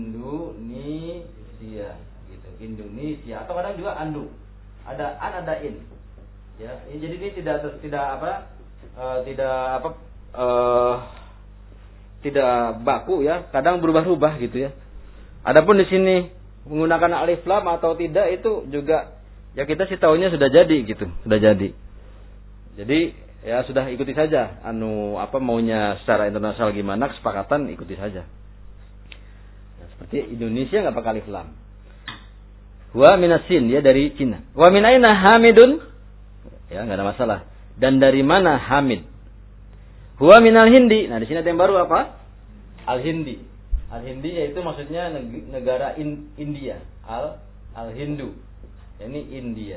Indonesia gitu. Indonesia atau kadang juga andu. Ada an ada in. Ya, jadi ini tidak tidak apa uh, tidak apa uh, tidak baku ya, kadang berubah-ubah gitu ya. Adapun di sini menggunakan alif lam atau tidak itu juga ya kita sih tahunya sudah jadi gitu, sudah jadi. Jadi ya sudah ikuti saja anu apa maunya secara internasional gimana kesepakatan ikuti saja. Nah, seperti Indonesia enggak pakai alif lam. Wa minasin dia dari Cina. Wa min aina Hamidun? Ya, enggak ada masalah. Dan dari mana Hamid? Huwa minal Hindi. Nah, di sini ada yang baru apa? Al-Hindi. Al-Hindi yaitu maksudnya negara in, India. Al Al-Hindu. Ini India.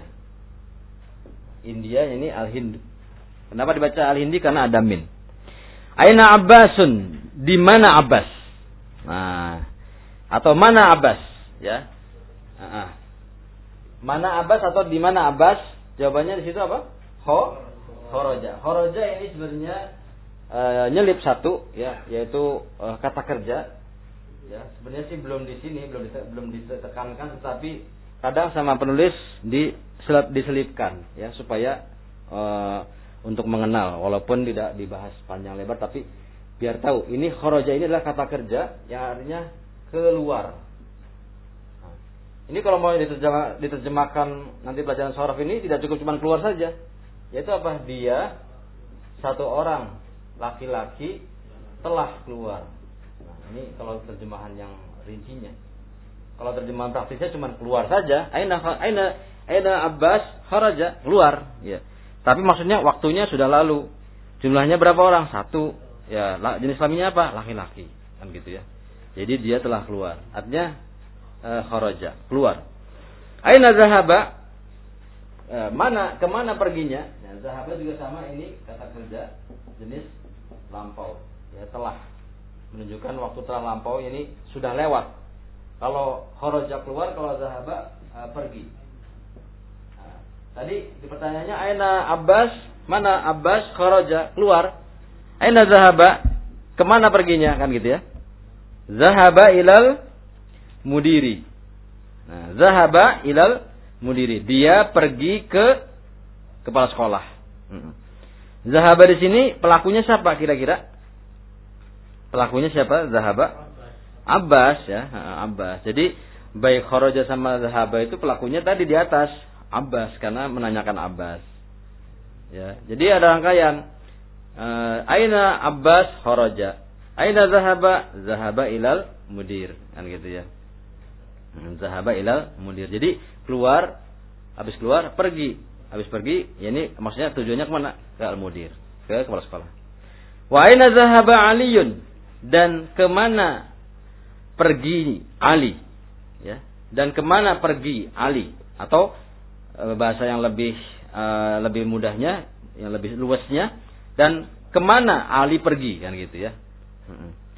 India ini Al-Hindu. Kenapa dibaca Al-Hindi? Karena ada min. Aina Abbasun? Di mana Abbas? Nah, atau mana Abbas? Ya. Nah, mana Abbas atau di mana Abbas? Jawabannya di situ apa? Ho, horoja. Horoja ini sebenarnya uh, nyelip satu, ya, yaitu uh, kata kerja. Ya, sebenarnya sih belum di sini, belum dite- belum ditekankan, tetapi kadang sama penulis diselip, diselipkan, ya, supaya uh, untuk mengenal, walaupun tidak dibahas panjang lebar, tapi biar tahu. Ini horoja ini adalah kata kerja yang artinya keluar. Ini kalau mau diterjemah, diterjemahkan nanti pelajaran shorof ini tidak cukup cuma keluar saja. Yaitu apa? Dia satu orang laki-laki telah keluar. Nah, ini kalau terjemahan yang rincinya. Kalau terjemahan praktisnya cuma keluar saja. Aina aina aina Abbas kharaja, keluar, ya. Tapi maksudnya waktunya sudah lalu. Jumlahnya berapa orang? Satu. Ya, jenis kelaminnya apa? Laki-laki. Kan gitu ya. Jadi dia telah keluar. Artinya kharaja, keluar. Aina zahaba? E, mana kemana perginya? Ya, zahaba juga sama, ini kata kerja jenis lampau. Ya, telah menunjukkan waktu telah lampau, ini sudah lewat. Kalau kharaja keluar, kalau zahaba e, pergi. Nah, tadi di pertanyaannya aina Abbas? Mana Abbas kharaja, keluar. Aina zahaba? Kemana perginya? Kan gitu ya. Zahaba ilal mudiri. Nah, zahaba ilal mudiri. Dia pergi ke kepala sekolah. Hmm. Zahaba di sini pelakunya siapa kira-kira? Pelakunya siapa? Zahaba? Abbas ya, Abbas. Jadi baik kharaja sama zahaba itu pelakunya tadi di atas Abbas karena menanyakan Abbas. Ya, jadi ada rangkaian. Uh, aina Abbas kharaja. Aina zahaba? Zahaba ilal mudir. Kan gitu ya. Zahaba ilal mudir. Jadi keluar, habis keluar pergi, habis pergi, ya ini maksudnya tujuannya kemana? Ke al mudir, ke kepala sekolah. Wa aina zahaba Aliyun? Dan kemana pergi Ali? Ya. Dan kemana pergi Ali? Atau e, bahasa yang lebih e, lebih mudahnya, yang lebih luasnya, dan kemana Ali pergi? Kan gitu ya. Hmm.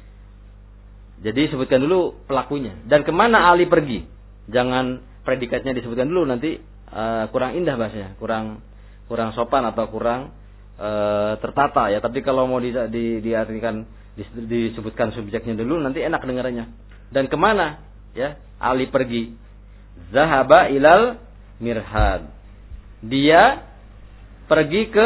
Jadi sebutkan dulu pelakunya. Dan kemana Ali pergi? Jangan predikatnya disebutkan dulu, nanti uh, kurang indah bahasanya, kurang kurang sopan atau kurang uh, tertata ya. Tapi kalau mau di, di, diartikan disebutkan subjeknya dulu, nanti enak dengarannya. Dan kemana? Ya, Ali pergi. Zahaba ilal mirhad. Dia pergi ke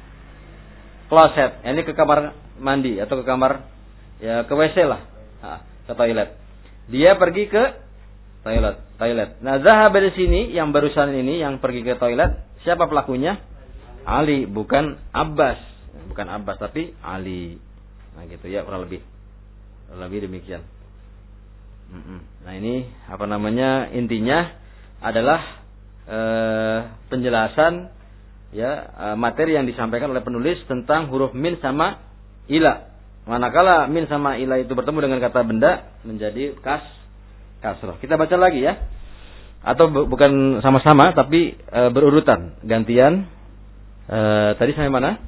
kloset, ini ke kamar mandi atau ke kamar ya ke W C lah. Nah, ke toilet. Dia pergi ke toilet. toilet. Nah, zahaba di sini yang barusan ini yang pergi ke toilet, siapa pelakunya? Ali, bukan Abbas. Bukan Abbas tapi Ali. Nah, gitu ya, kurang lebih. Kurang lebih demikian. Nah, ini apa namanya? Intinya adalah eh, penjelasan ya eh, materi yang disampaikan oleh penulis tentang huruf min sama ila. Manakala min sama ila itu bertemu dengan kata benda menjadi kas kasroh. Kita baca lagi ya. Atau bu- bukan sama-sama tapi e, berurutan, gantian. E, tadi sampai mana?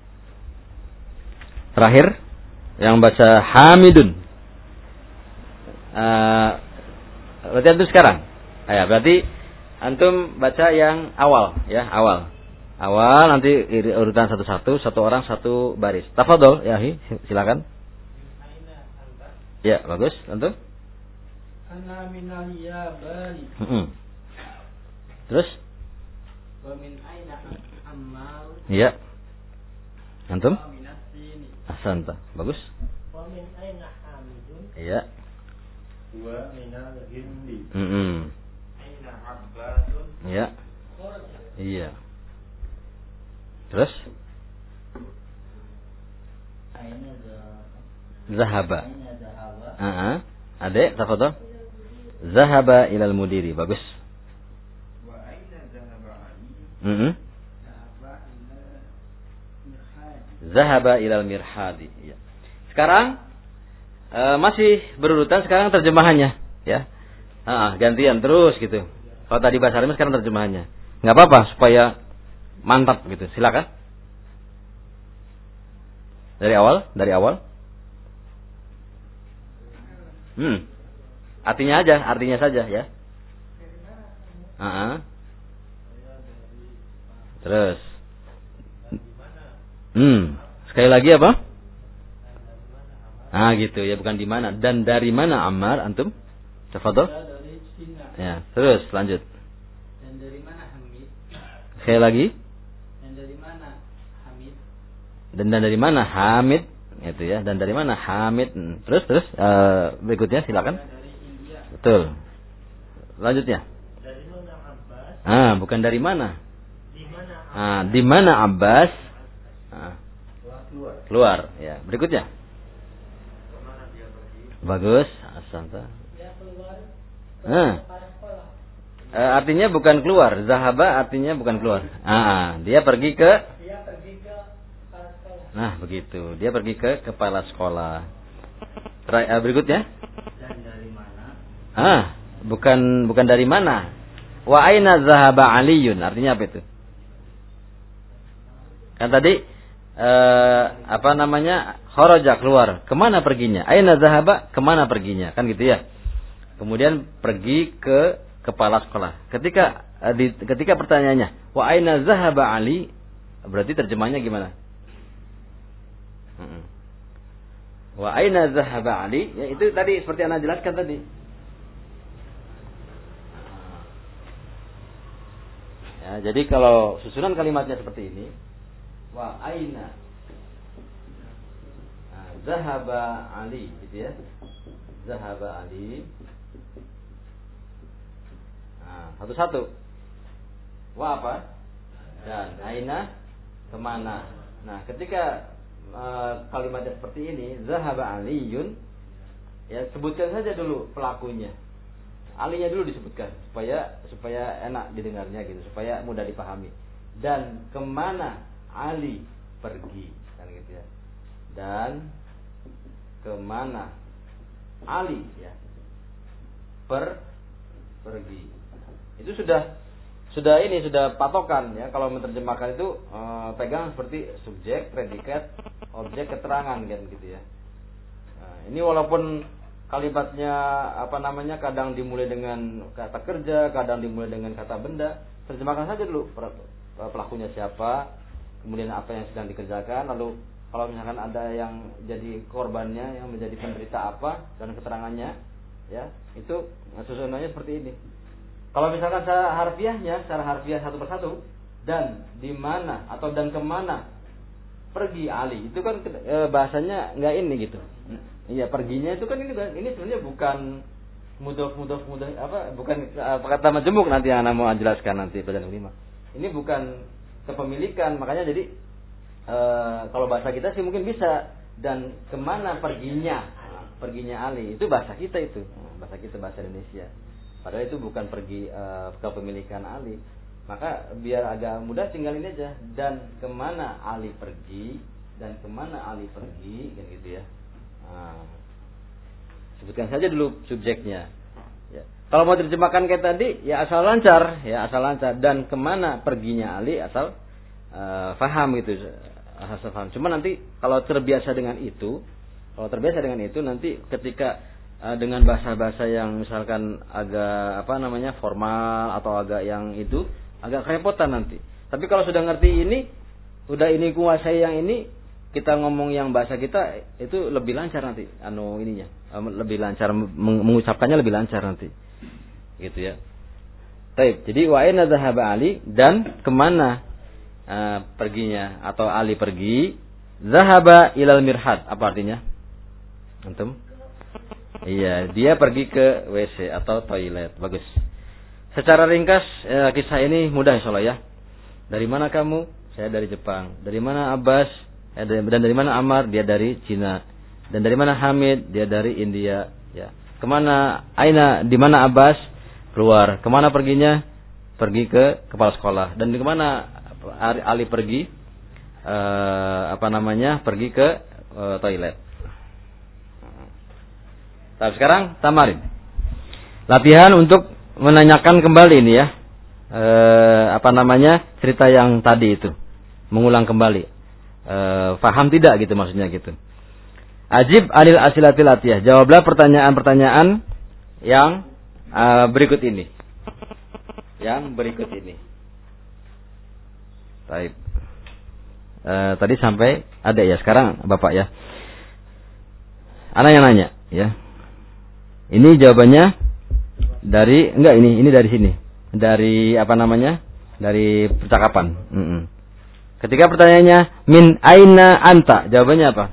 Terakhir yang baca Hamidun. E, berarti antum sekarang. Ya, berarti antum baca yang awal ya, awal. Awal nanti urutan satu-satu, satu orang satu baris. Tafadhol ya, silakan. Ya, bagus, antum. Ana minal yabani. Mm-hmm. Terus? Wa min aina Ammar. Iya. Antum? Wa min as-sini. Ahsanta. Bagus. Wa min aina Hamidun. Iya. Wa min al-Hindi. Mm-hmm. Aina Abbasun. Iya. Iya. Terus? Aina Zahaba. Aina zahaba. Heeh. Adek, tafadhol. Zahaba ilal mudiri. Bagus. Wa aina zahaba Ali. Mm-hmm. Zahaba ila mirhadi. Zahaba ilal mirhadi. Ya. Sekarang e, masih berurutan sekarang terjemahannya, ya. Ah, gantian terus gitu. Kalau tadi bahasa Arabnya sekarang terjemahannya. Enggak apa-apa supaya mantap gitu. Silakan. Dari awal, dari awal. Hmm. Artinya aja, artinya saja ya. Uh-huh. Terus. Hmm. Sekali lagi apa? Ah gitu ya, bukan di mana. Dan dari mana Ammar antum? Tafadhol. Dari Cina. Ya, terus lanjut. Dan dari mana Hamid? Sekali lagi. Dan dari mana Hamid? Dan, dan dari mana Hamid? Itu ya. Dan dari mana Hamid? Hmm. Terus terus uh, berikutnya silakan. Dari India. Betul. Lanjutnya. Dari mana Abbas? Ah, bukan dari mana. Di mana Abbas? Ah, di mana Abbas? Ah, Keluar. keluar. Ya, berikutnya. Kemana dia pergi? Bagus, asanta. Dia keluar. Ah. Para sekolah. Eh, artinya bukan keluar. Zahaba artinya bukan keluar. Ah, dia pergi ke. Dia pergi ke para sekolah. Nah, begitu. Dia pergi ke kepala sekolah. Ter- eh, berikutnya. Dan dari mana? Ah, bukan bukan dari mana. Wa aina zahaba Aliyun. Artinya apa itu? Kan tadi eh, apa namanya? Kharaja keluar. Kemana perginya? Aina zahaba? Kemana perginya? Kan gitu ya. Kemudian pergi ke kepala sekolah. Ketika eh, di, ketika pertanyaannya, wa aina zahaba Ali? Berarti terjemahnya gimana? Hmm. Wa aina zahaba Ali? Ya itu tadi seperti Anda jelaskan tadi. Ya, jadi kalau susunan kalimatnya seperti ini, wa aina nah, zahaba Ali, gitu ya. Zahaba Ali. Nah, satu-satu. Wa apa? Dan aina kemana? Nah, ketika uh, kalimatnya seperti ini, zahaba Aliyun, ya sebutkan saja dulu pelakunya. Alinya dulu disebutkan supaya supaya enak didengarnya gitu, supaya mudah dipahami. Dan kemana Ali pergi, kan gitu ya. Dan kemana Ali ya per pergi. Itu sudah sudah ini sudah patokan ya, kalau menerjemahkan itu eh, pegang seperti subjek, predikat, objek, keterangan kan gitu ya. Nah, ini walaupun kalimatnya apa namanya kadang dimulai dengan kata kerja, kadang dimulai dengan kata benda, terjemahkan saja dulu pelakunya siapa, kemudian apa yang sedang dikerjakan, lalu kalau misalkan ada yang jadi korbannya, yang menjadi penderita apa dan keterangannya, ya itu susunannya seperti ini. Kalau misalkan secara harfiahnya, secara harfiah satu persatu, dan di mana atau dan kemana pergi Ali, itu kan e, bahasanya nggak ini gitu. Iya, perginya itu kan ini ini sebenarnya bukan mudof mudof mudof apa bukan apa kata majemuk nanti yang Ana mau jelaskan nanti pada lima. Ini bukan kepemilikan, makanya jadi e, kalau bahasa kita sih mungkin bisa. Dan kemana perginya perginya Ali itu bahasa kita itu bahasa kita bahasa Indonesia. Padahal itu bukan pergi e, kepemilikan Ali. Maka biar agak mudah tinggal ini aja, dan kemana Ali pergi dan kemana Ali pergi kan gitu ya. Nah, sebutkan saja dulu subjeknya. Ya. Kalau mau terjemahkan kayak tadi, ya asal lancar, ya asal lancar. Dan kemana perginya Ali, asal uh, faham gitu, asal faham. Cuma nanti kalau terbiasa dengan itu, kalau terbiasa dengan itu, nanti ketika uh, dengan bahasa-bahasa yang misalkan agak apa namanya formal atau agak yang itu, agak kerepotan nanti. Tapi kalau sudah ngerti ini, udah ini kuasai yang ini, kita ngomong yang bahasa kita itu lebih lancar nanti anu ininya lebih lancar mengucapkannya lebih lancar nanti gitu ya. Baik, jadi wa aina dzahaba Ali, dan kemana uh, perginya atau Ali pergi. Dzahaba ilal mirhad, apa artinya antum? Iya, dia pergi ke W C atau toilet. Bagus. Secara ringkas eh, kisah ini mudah insyaallah ya. Dari mana kamu? Saya dari Jepang. Dari mana Abbas? Dan dari mana Ammar? Dia dari Cina. Dan dari mana Hamid? Dia dari India. Ya. Kemana? Aina? Di mana Abbas? Keluar. Kemana perginya? Pergi ke kepala sekolah. Dan di mana Ali pergi? E, apa namanya? Pergi ke e, toilet. Tapi sekarang tamarin. Latihan untuk menanyakan kembali ini ya. E, apa namanya? Cerita yang tadi itu. Mengulang kembali. E, faham tidak gitu maksudnya gitu. Ajib anil asilatil atiyah. Jawablah pertanyaan-pertanyaan yang e, berikut ini. Yang berikut ini. Baik. E, tadi sampai ada ya, sekarang Bapak ya. Ana yang nanya ya. Ini jawabannya dari enggak ini ini dari sini. Dari apa namanya? Dari percakapan. Mm-mm. Ketika pertanyaannya min aina anta, jawabannya apa?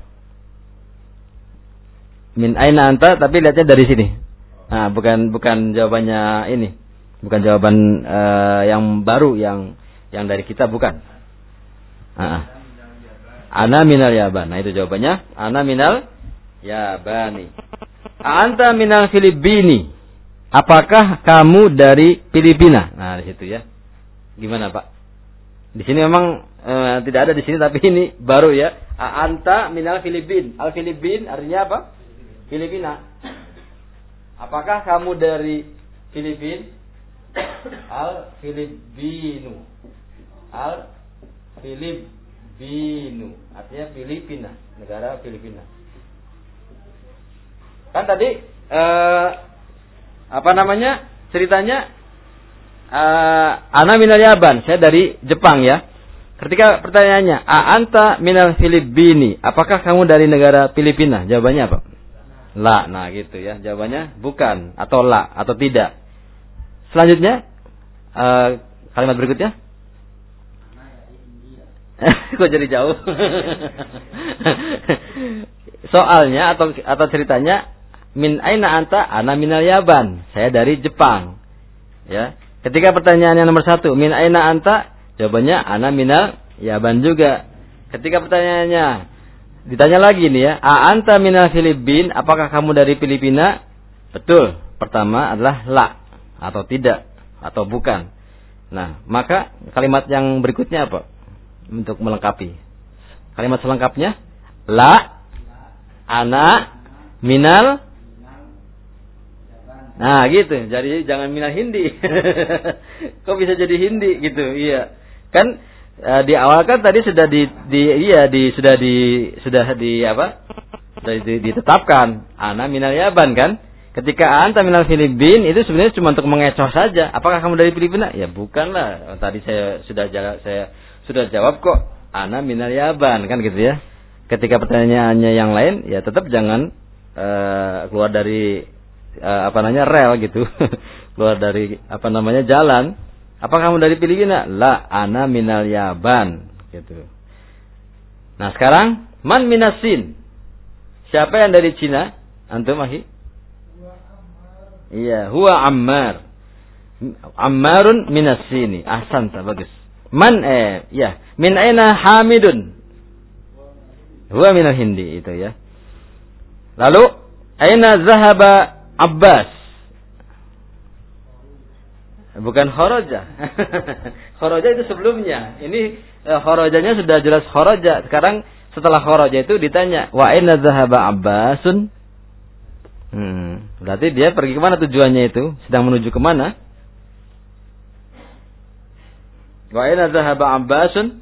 Min aina anta, tapi lihatnya dari sini. Nah, bukan bukan jawabannya ini. Bukan jawaban uh, yang baru yang yang dari kita bukan. Nah, ana minal Yaban. Nah, itu jawabannya. Ana minal Yabani. Anta minal Filipini. Apakah kamu dari Filipina? Nah, di situ ya. Gimana, Pak? Di sini memang e, tidak ada di sini, tapi ini baru ya. Anta minal Filipin. Al Filipin artinya apa? Filipina. Apakah kamu dari Filipin? Al Filipinu. Al Filipinu. Artinya Filipina, negara Filipina. Kan tadi e, apa namanya? Ceritanya Uh, ana minal Yaban, saya dari Jepang ya. Ketika pertanyaannya, a anta minal Filipini, apakah kamu dari negara Filipina? Jawabannya apa? La. Nah gitu ya, jawabannya bukan atau la atau tidak. Selanjutnya uh, kalimat berikutnya. Kok jadi jauh? Soalnya atau atau ceritanya, min aina anta? Ana minal Yaban, saya dari Jepang. Ya. Ketika pertanyaan yang nomor satu, min aina anta? Jawabannya ana minal Yaban juga. Ketika pertanyaannya ditanya lagi nih ya, a anta minal Filipin? Apakah kamu dari Filipina? Betul. Pertama adalah la atau tidak atau bukan. Nah, maka kalimat yang berikutnya apa? Untuk melengkapi. Kalimat selengkapnya la ana minal. Nah gitu, jadi jangan minal Hindi. Kok bisa jadi Hindi gitu? Iya, kan e, di awal kan tadi sudah di, di iya di sudah di sudah di apa? Sudah di, ditetapkan ana minal Yaban kan? Ketika anta minal Filipin itu sebenarnya cuma untuk mengecoh saja. Apakah kamu dari Filipina? Ya bukanlah. Tadi saya sudah jawab, saya sudah jawab kok ana minal Yaban kan gitu ya. Ketika pertanyaannya yang lain, ya tetap jangan e, keluar dari Uh, apa namanya rel gitu. Keluar dari apa namanya jalan. Apa kamu dari Filipina? La ana minal Yaban gitu. Nah sekarang man minasin. Siapa yang dari Cina? Antum ahi? Iya, huwa Ammar. Ammarun minas sini. Ahsanta, bagus. Man eh ya, min aina Hamidun? Huwa minal Hindi itu ya. Lalu aina zahaba Abbas? Bukan kharaja. Kharaja itu sebelumnya. Ini eh, kharajanya sudah jelas kharaja. Sekarang setelah kharaja itu ditanya, wa aina zahaba Abbasun? Hmm, berarti dia pergi kemana tujuannya itu? Sedang menuju kemana? Wa aina zahaba Abbasun?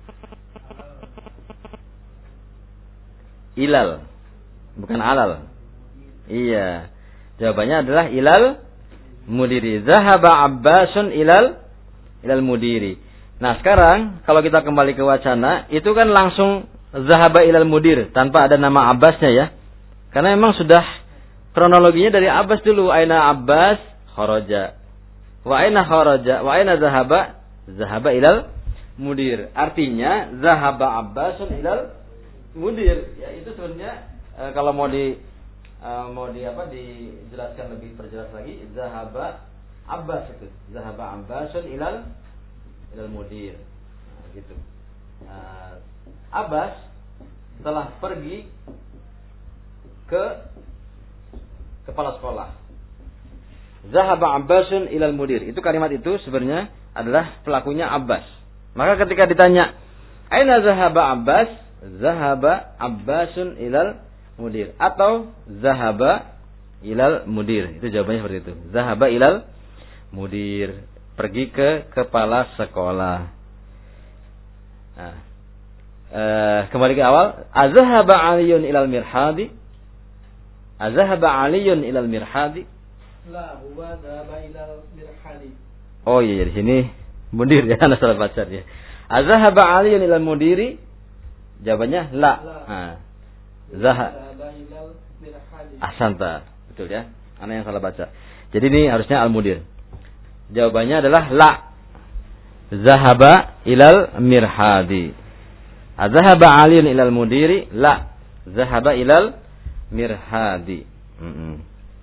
Ilal. Bukan alal. Iya. Jawabannya adalah ilal mudiri. Zahaba Abbasun ilal ilal mudiri. Nah, sekarang kalau kita kembali ke wacana, itu kan langsung zahaba ilal mudir tanpa ada nama Abbasnya ya. Karena memang sudah kronologinya dari Abbas dulu. Aina Abbas kharaja. Wa aina kharaja? Wa aina zahaba? Zahaba ilal mudir. Artinya zahaba Abbasun ilal mudir. Ya itu sebenarnya e, kalau mau di e, mau di apa dijelaskan lebih perjelas lagi, zahaba Abbas itu. Zahaba Abbasun ilal ilal mudir. Nah, gitu. Nah, Abbas telah pergi ke kepala sekolah. Zahaba Abbasun ilal mudir. Itu kalimat itu sebenarnya adalah pelakunya Abbas. Maka ketika ditanya, aina zahaba Abbas? Zahaba Abbasun ilal mudir. Atau zahaba ilal mudir. Itu jawabannya seperti itu. Zahaba ilal mudir. Pergi ke kepala sekolah. Nah, eh, kembali ke awal. Azahaba Aliyun ilal mirhadi? Azahaba Aliyun ilal mirhadi? La, huwa zahaba ilal mirhadi. Oh iya, di sini mudir ya, ana salah baca ya. Azahaba Aliyun ilal mudiri? Jawabannya la. Nah, zahaba ilal mirhadi. Ahsanta, betul ya. Ana yang salah baca. Jadi ini harusnya al-mudir. Jawabannya adalah la. Zahaba ilal mirhadi. Azahaba Aliyun ilal mudiri? La. Zahaba ilal mirhadi. Mm-mm.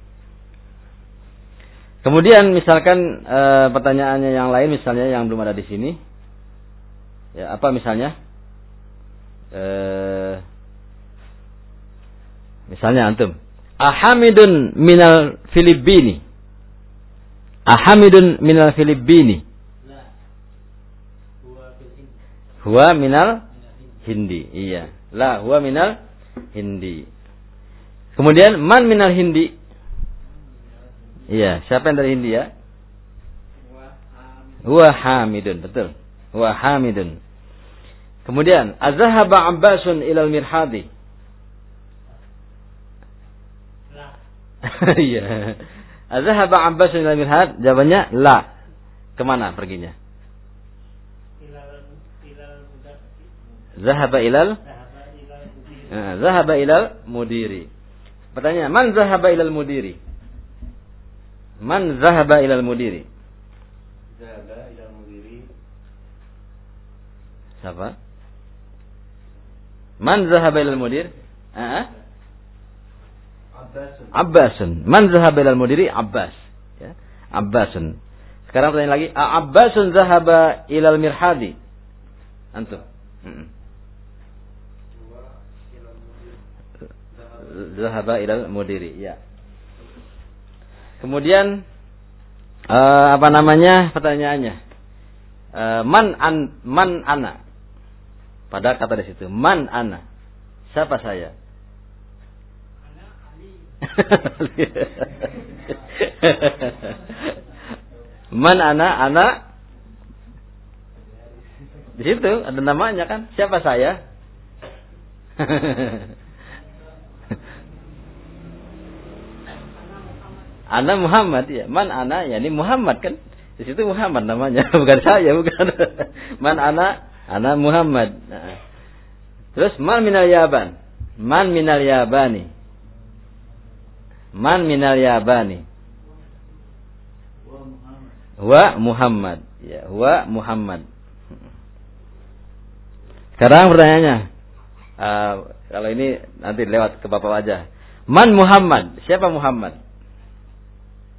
Kemudian misalkan e, pertanyaannya yang lain, misalnya yang belum ada di sini, ya apa misalnya? E, misalnya antum, Ahamidun minal Filipini. Ahamidun minal Filipini. Huwa minal Hindi. Iya. La huwa minal Hindi. Kemudian man minal Hindi. Iya, siapa yang dari Hindi ya? Huwa Hamidun, betul. Huwa Hamidun. Kemudian, azahaba Abbasun ilal mirhadi. La. Iya. Azahaba Abbasun ilal mirhad, jawabannya la. Kemana perginya? Ilal ilal Zahaba ilal Nah, zahaba ilal mudiri. Pertanyaan, man zahaba ilal mudiri? Man zahaba ilal mudiri? Zahaba ilal mudiri. Siapa? Man zahaba ilal mudir? Ah? Abbasun. Abbasun. Man zahaba ilal mudiri? Abbas. Ya. Abbasun. Sekarang pertanyaan lagi, Abbasun zahaba ilal mirhadi? Antum. Mm-mm. Zahaba ilal mudiri. Ya. Kemudian uh, apa namanya pertanyaannya? Uh, man an man ana. Pada kata di situ, man ana. Siapa saya? Ana Ali. Man ana ana. Di situ ada namanya kan? Siapa saya? Ana Muhammad ya. Man ana ya ini Muhammad kan. Di situ Muhammad namanya, bukan saya, bukan. Man ana ana Muhammad. Nah. Terus man minal yaban. Man minal yabani. Man minal yabani. Wa Muhammad. Ya, wa Muhammad. Sekarang pertanyaannya. Uh, kalau ini nanti lewat ke Bapak aja. Man Muhammad. Siapa Muhammad?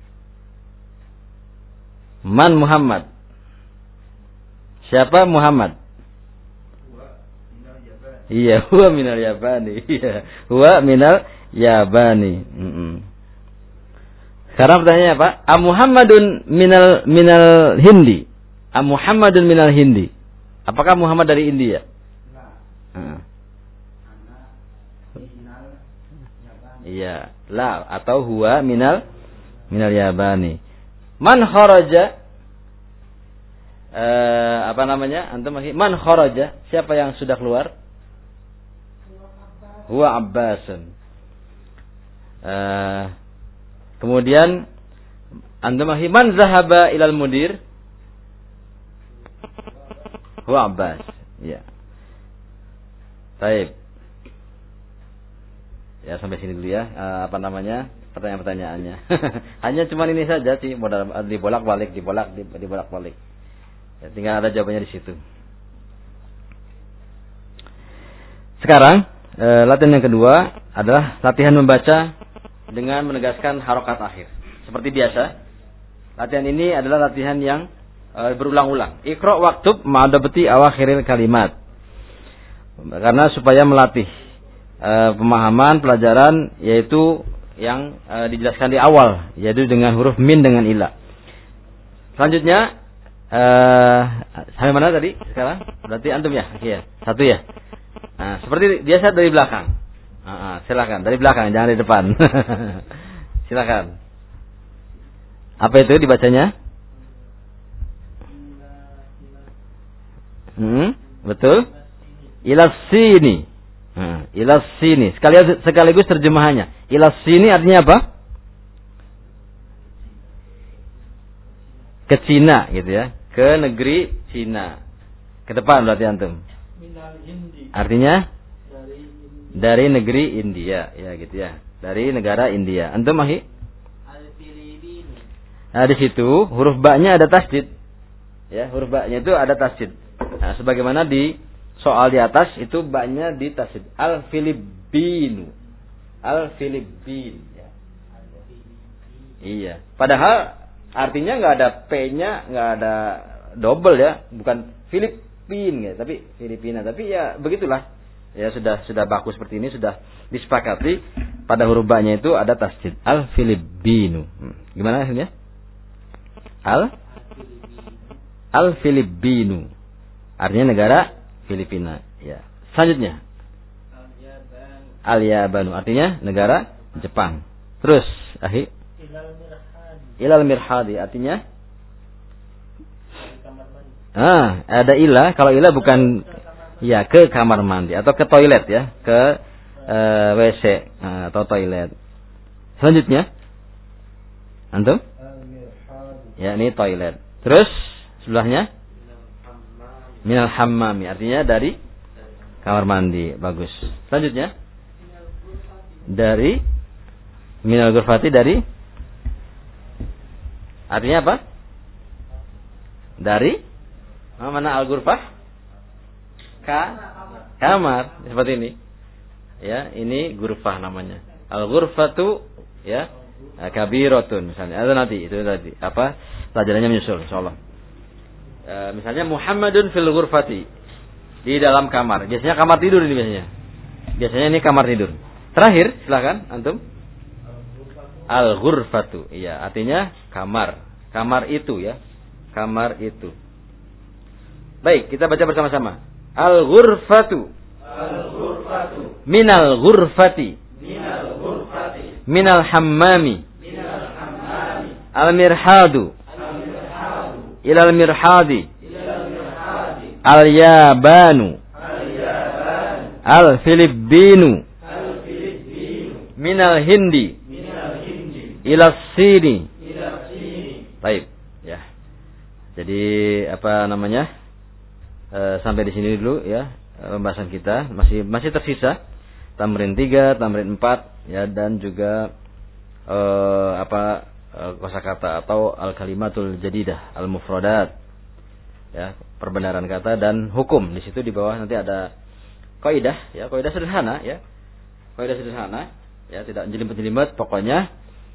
Man Muhammad. Siapa Muhammad? Iya, huwa minal yabani. Iya, huwa minal yabani. Mm-mm. Sekarang pertanyaannya apa? A Muhammadun minal minal Hindi. A Muhammadun minal Hindi. Apakah Muhammad dari India? Nah. Iya, la atau huwa minal minal yabani. Man kharaja eh, apa namanya? Antum masih man kharaja? Siapa yang sudah keluar? Huwa Abbasun. Eh, kemudian antum masih man zahaba ilal mudir? Huwa Abbas. Ya. Baik. Ya sampai sini dulu ya. Uh, apa namanya pertanyaan-pertanyaannya. Hanya cuma ini saja sih, modal dibolak-balik, dibolak, dibolak-balik. Ya, tinggal ada jawabannya di situ. Sekarang uh, latihan yang kedua adalah latihan membaca dengan menegaskan harokat akhir. Seperti biasa, latihan ini adalah latihan yang uh, berulang-ulang. Iqra waktub ma'adabati awakhiril kalimat. Karena supaya melatih Uh, pemahaman pelajaran yaitu yang uh, dijelaskan di awal, yaitu dengan huruf min dengan ilah. Selanjutnya uh, sampai mana tadi sekarang? Berarti antum ya, ya satu ya. Nah, seperti biasa dari belakang. Uh, uh, silakan dari belakang, jangan di depan. Silakan. Apa itu dibacanya? Hmm, betul. Ilas sini. Nah, ilas sini. Sekaligus, sekaligus terjemahannya. Ilas sini artinya apa? Ke Cina gitu ya. Ke negeri Cina. Ke depan berarti antum. Artinya dari negeri India ya gitu ya. Dari negara India. Antum mahi? Nah, di situ huruf ba-nya ada tasdid. Ya, huruf ba-nya itu ada tasdid. Nah, sebagaimana di soal di atas itu ba-nya di tasdid. Al-Filipinu. Al-Filipin ya. Iya. Padahal artinya nggak ada P-nya, nggak ada double ya, bukan Filipin ya, tapi Filipina. Tapi ya begitulah. Ya sudah sudah baku seperti ini, sudah disepakati pada huruf ba-nya itu ada tasdid. Al-Filipinu. Hmm. Gimana hasilnya? Al Al-Filipinu. Artinya negara Filipina. Ya. Selanjutnya. Al-Yabanu. Artinya negara Jepang. Terus, ahi. Ilal mirhadi. Artinya? Ah, ada ilah. Kalau ilah bukan ya ke kamar mandi atau ke toilet ya, ke uh, W C uh, atau toilet. Selanjutnya, antum? Ya, ini toilet. Terus sebelahnya? Minal hammami, artinya dari kamar mandi. Bagus. Selanjutnya, dari minal ghurfati, dari artinya apa? Dari oh, mana al-ghurfah? Ka kamar, seperti ini. Ya, ini ghurfah namanya. Al-ghurfatu ya, kabiratun misalnya. Ada nanti itu tadi apa? Pelajarannya menyusul insyaallah. E, misalnya Muhammadun fil ghurfati, di dalam kamar. Biasanya kamar tidur ini biasanya. Biasanya ini kamar tidur. Terakhir, silakan antum. Al-ghurfatu. Iya, artinya kamar. Kamar itu ya. Kamar itu. Baik, kita baca bersama-sama. Al-ghurfatu. Al-ghurfatu. Minal ghurfati. Minal ghurfati. Minal hammami. Minal hammami. Al-mirhadu. Ilal mirhadi. Al-Yabanu. Al-Filipinu. Minal Hindi. Ilas Sini. Baik, ya. Jadi apa namanya? E, sampai di sini dulu ya pembahasan kita. Masih masih tersisa tamrin tiga, tamrin empat ya, dan juga e, apa kosakata atau al-kalimatul jadidah, al-mufradat. Ya, perbenaran kata dan hukum. Di situ di bawah nanti ada kaidah ya, kaidah sederhana ya. Kaidah sederhana ya, tidak jelimet-jelimet, pokoknya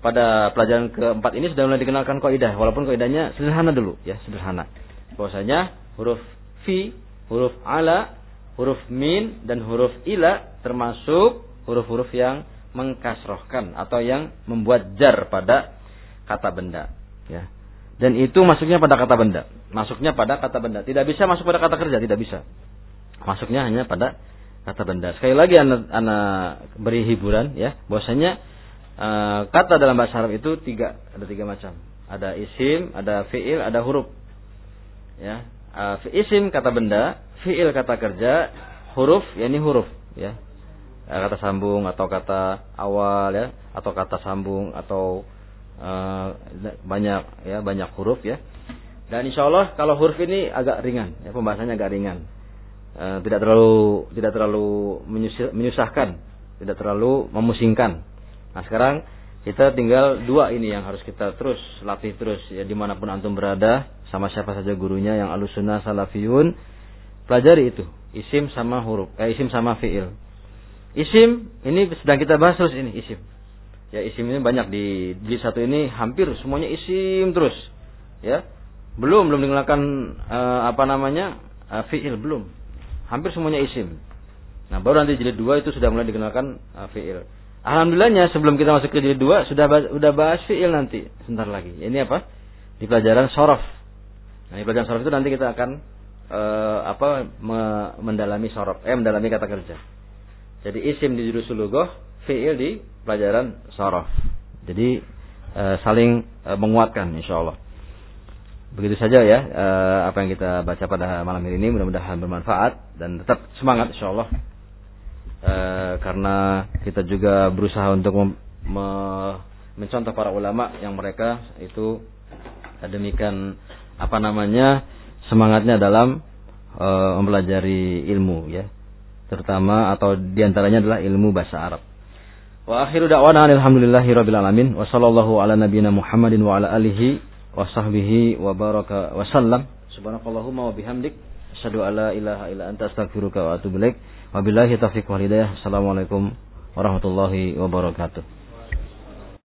pada pelajaran keempat ini sudah mulai dikenalkan kaidah, walaupun kaidahnya sederhana dulu ya, sederhana. Bahwasanya huruf fi, huruf ala, huruf min dan huruf ila termasuk huruf-huruf yang mengkasrohkan atau yang membuat jar pada kata benda ya. Dan itu masuknya pada kata benda, masuknya pada kata benda. Tidak bisa masuk pada kata kerja, tidak bisa. Masuknya hanya pada kata benda. Sekali lagi anak, anak beri hiburan ya, bahwasanya Uh, kata dalam bahasa Arab itu tiga, ada tiga macam. Ada isim, ada fiil, ada huruf. Ya, uh, isim kata benda, fiil kata kerja, huruf ya ini huruf ya. Uh, kata sambung atau kata awal ya, atau kata sambung atau uh, banyak ya, banyak huruf ya. Dan insya Allah kalau huruf ini agak ringan, ya, pembahasannya agak ringan. Uh, tidak terlalu tidak terlalu menyusahkan, tidak terlalu memusingkan. Nah sekarang kita tinggal dua ini yang harus kita terus latih terus ya, dimanapun antum berada, sama siapa saja gurunya yang alusunnah salafiyun, pelajari itu isim sama huruf, eh, isim sama fiil. Isim ini sedang kita bahas terus ini isim. Ya isim ini banyak di jilid satu ini hampir semuanya isim terus ya. Belum belum dikenalkan eh, apa namanya eh, fiil belum. Hampir semuanya isim. Nah baru nanti jilid dua itu sudah mulai dikenalkan eh, fiil. Alhamdulillahnya sebelum kita masuk ke jilid dua sudah sudah bahas fiil nanti sebentar lagi. Ini apa? Di pelajaran shorof. Nah, di pelajaran shorof itu nanti kita akan uh, apa me, mendalami shorof, eh mendalami kata kerja. Jadi isim di jurusul lughah, fiil di pelajaran shorof. Jadi uh, saling uh, menguatkan insyaallah. Begitu saja ya uh, apa yang kita baca pada malam hari ini, mudah-mudahan bermanfaat dan tetap semangat insyaallah. Uh, karena kita juga berusaha untuk mem- me- mencontoh para ulama yang mereka itu demikian apa namanya semangatnya dalam uh, mempelajari ilmu ya, terutama atau diantaranya adalah ilmu bahasa Arab. Wa akhiru da'wana alhamdulillahirabbil alamin wa sallallahu ala nabiyyina Muhammadin wa ala alihi wa sahbihi wa baraka wa sallam. Subhanakallahumma wa bihamdik asyhadu an la ilaha illa anta astaghfiruka wa atubu ilaik. Wabillahi taufiq wal hidayah. Assalamualaikum warahmatullahi wabarakatuh.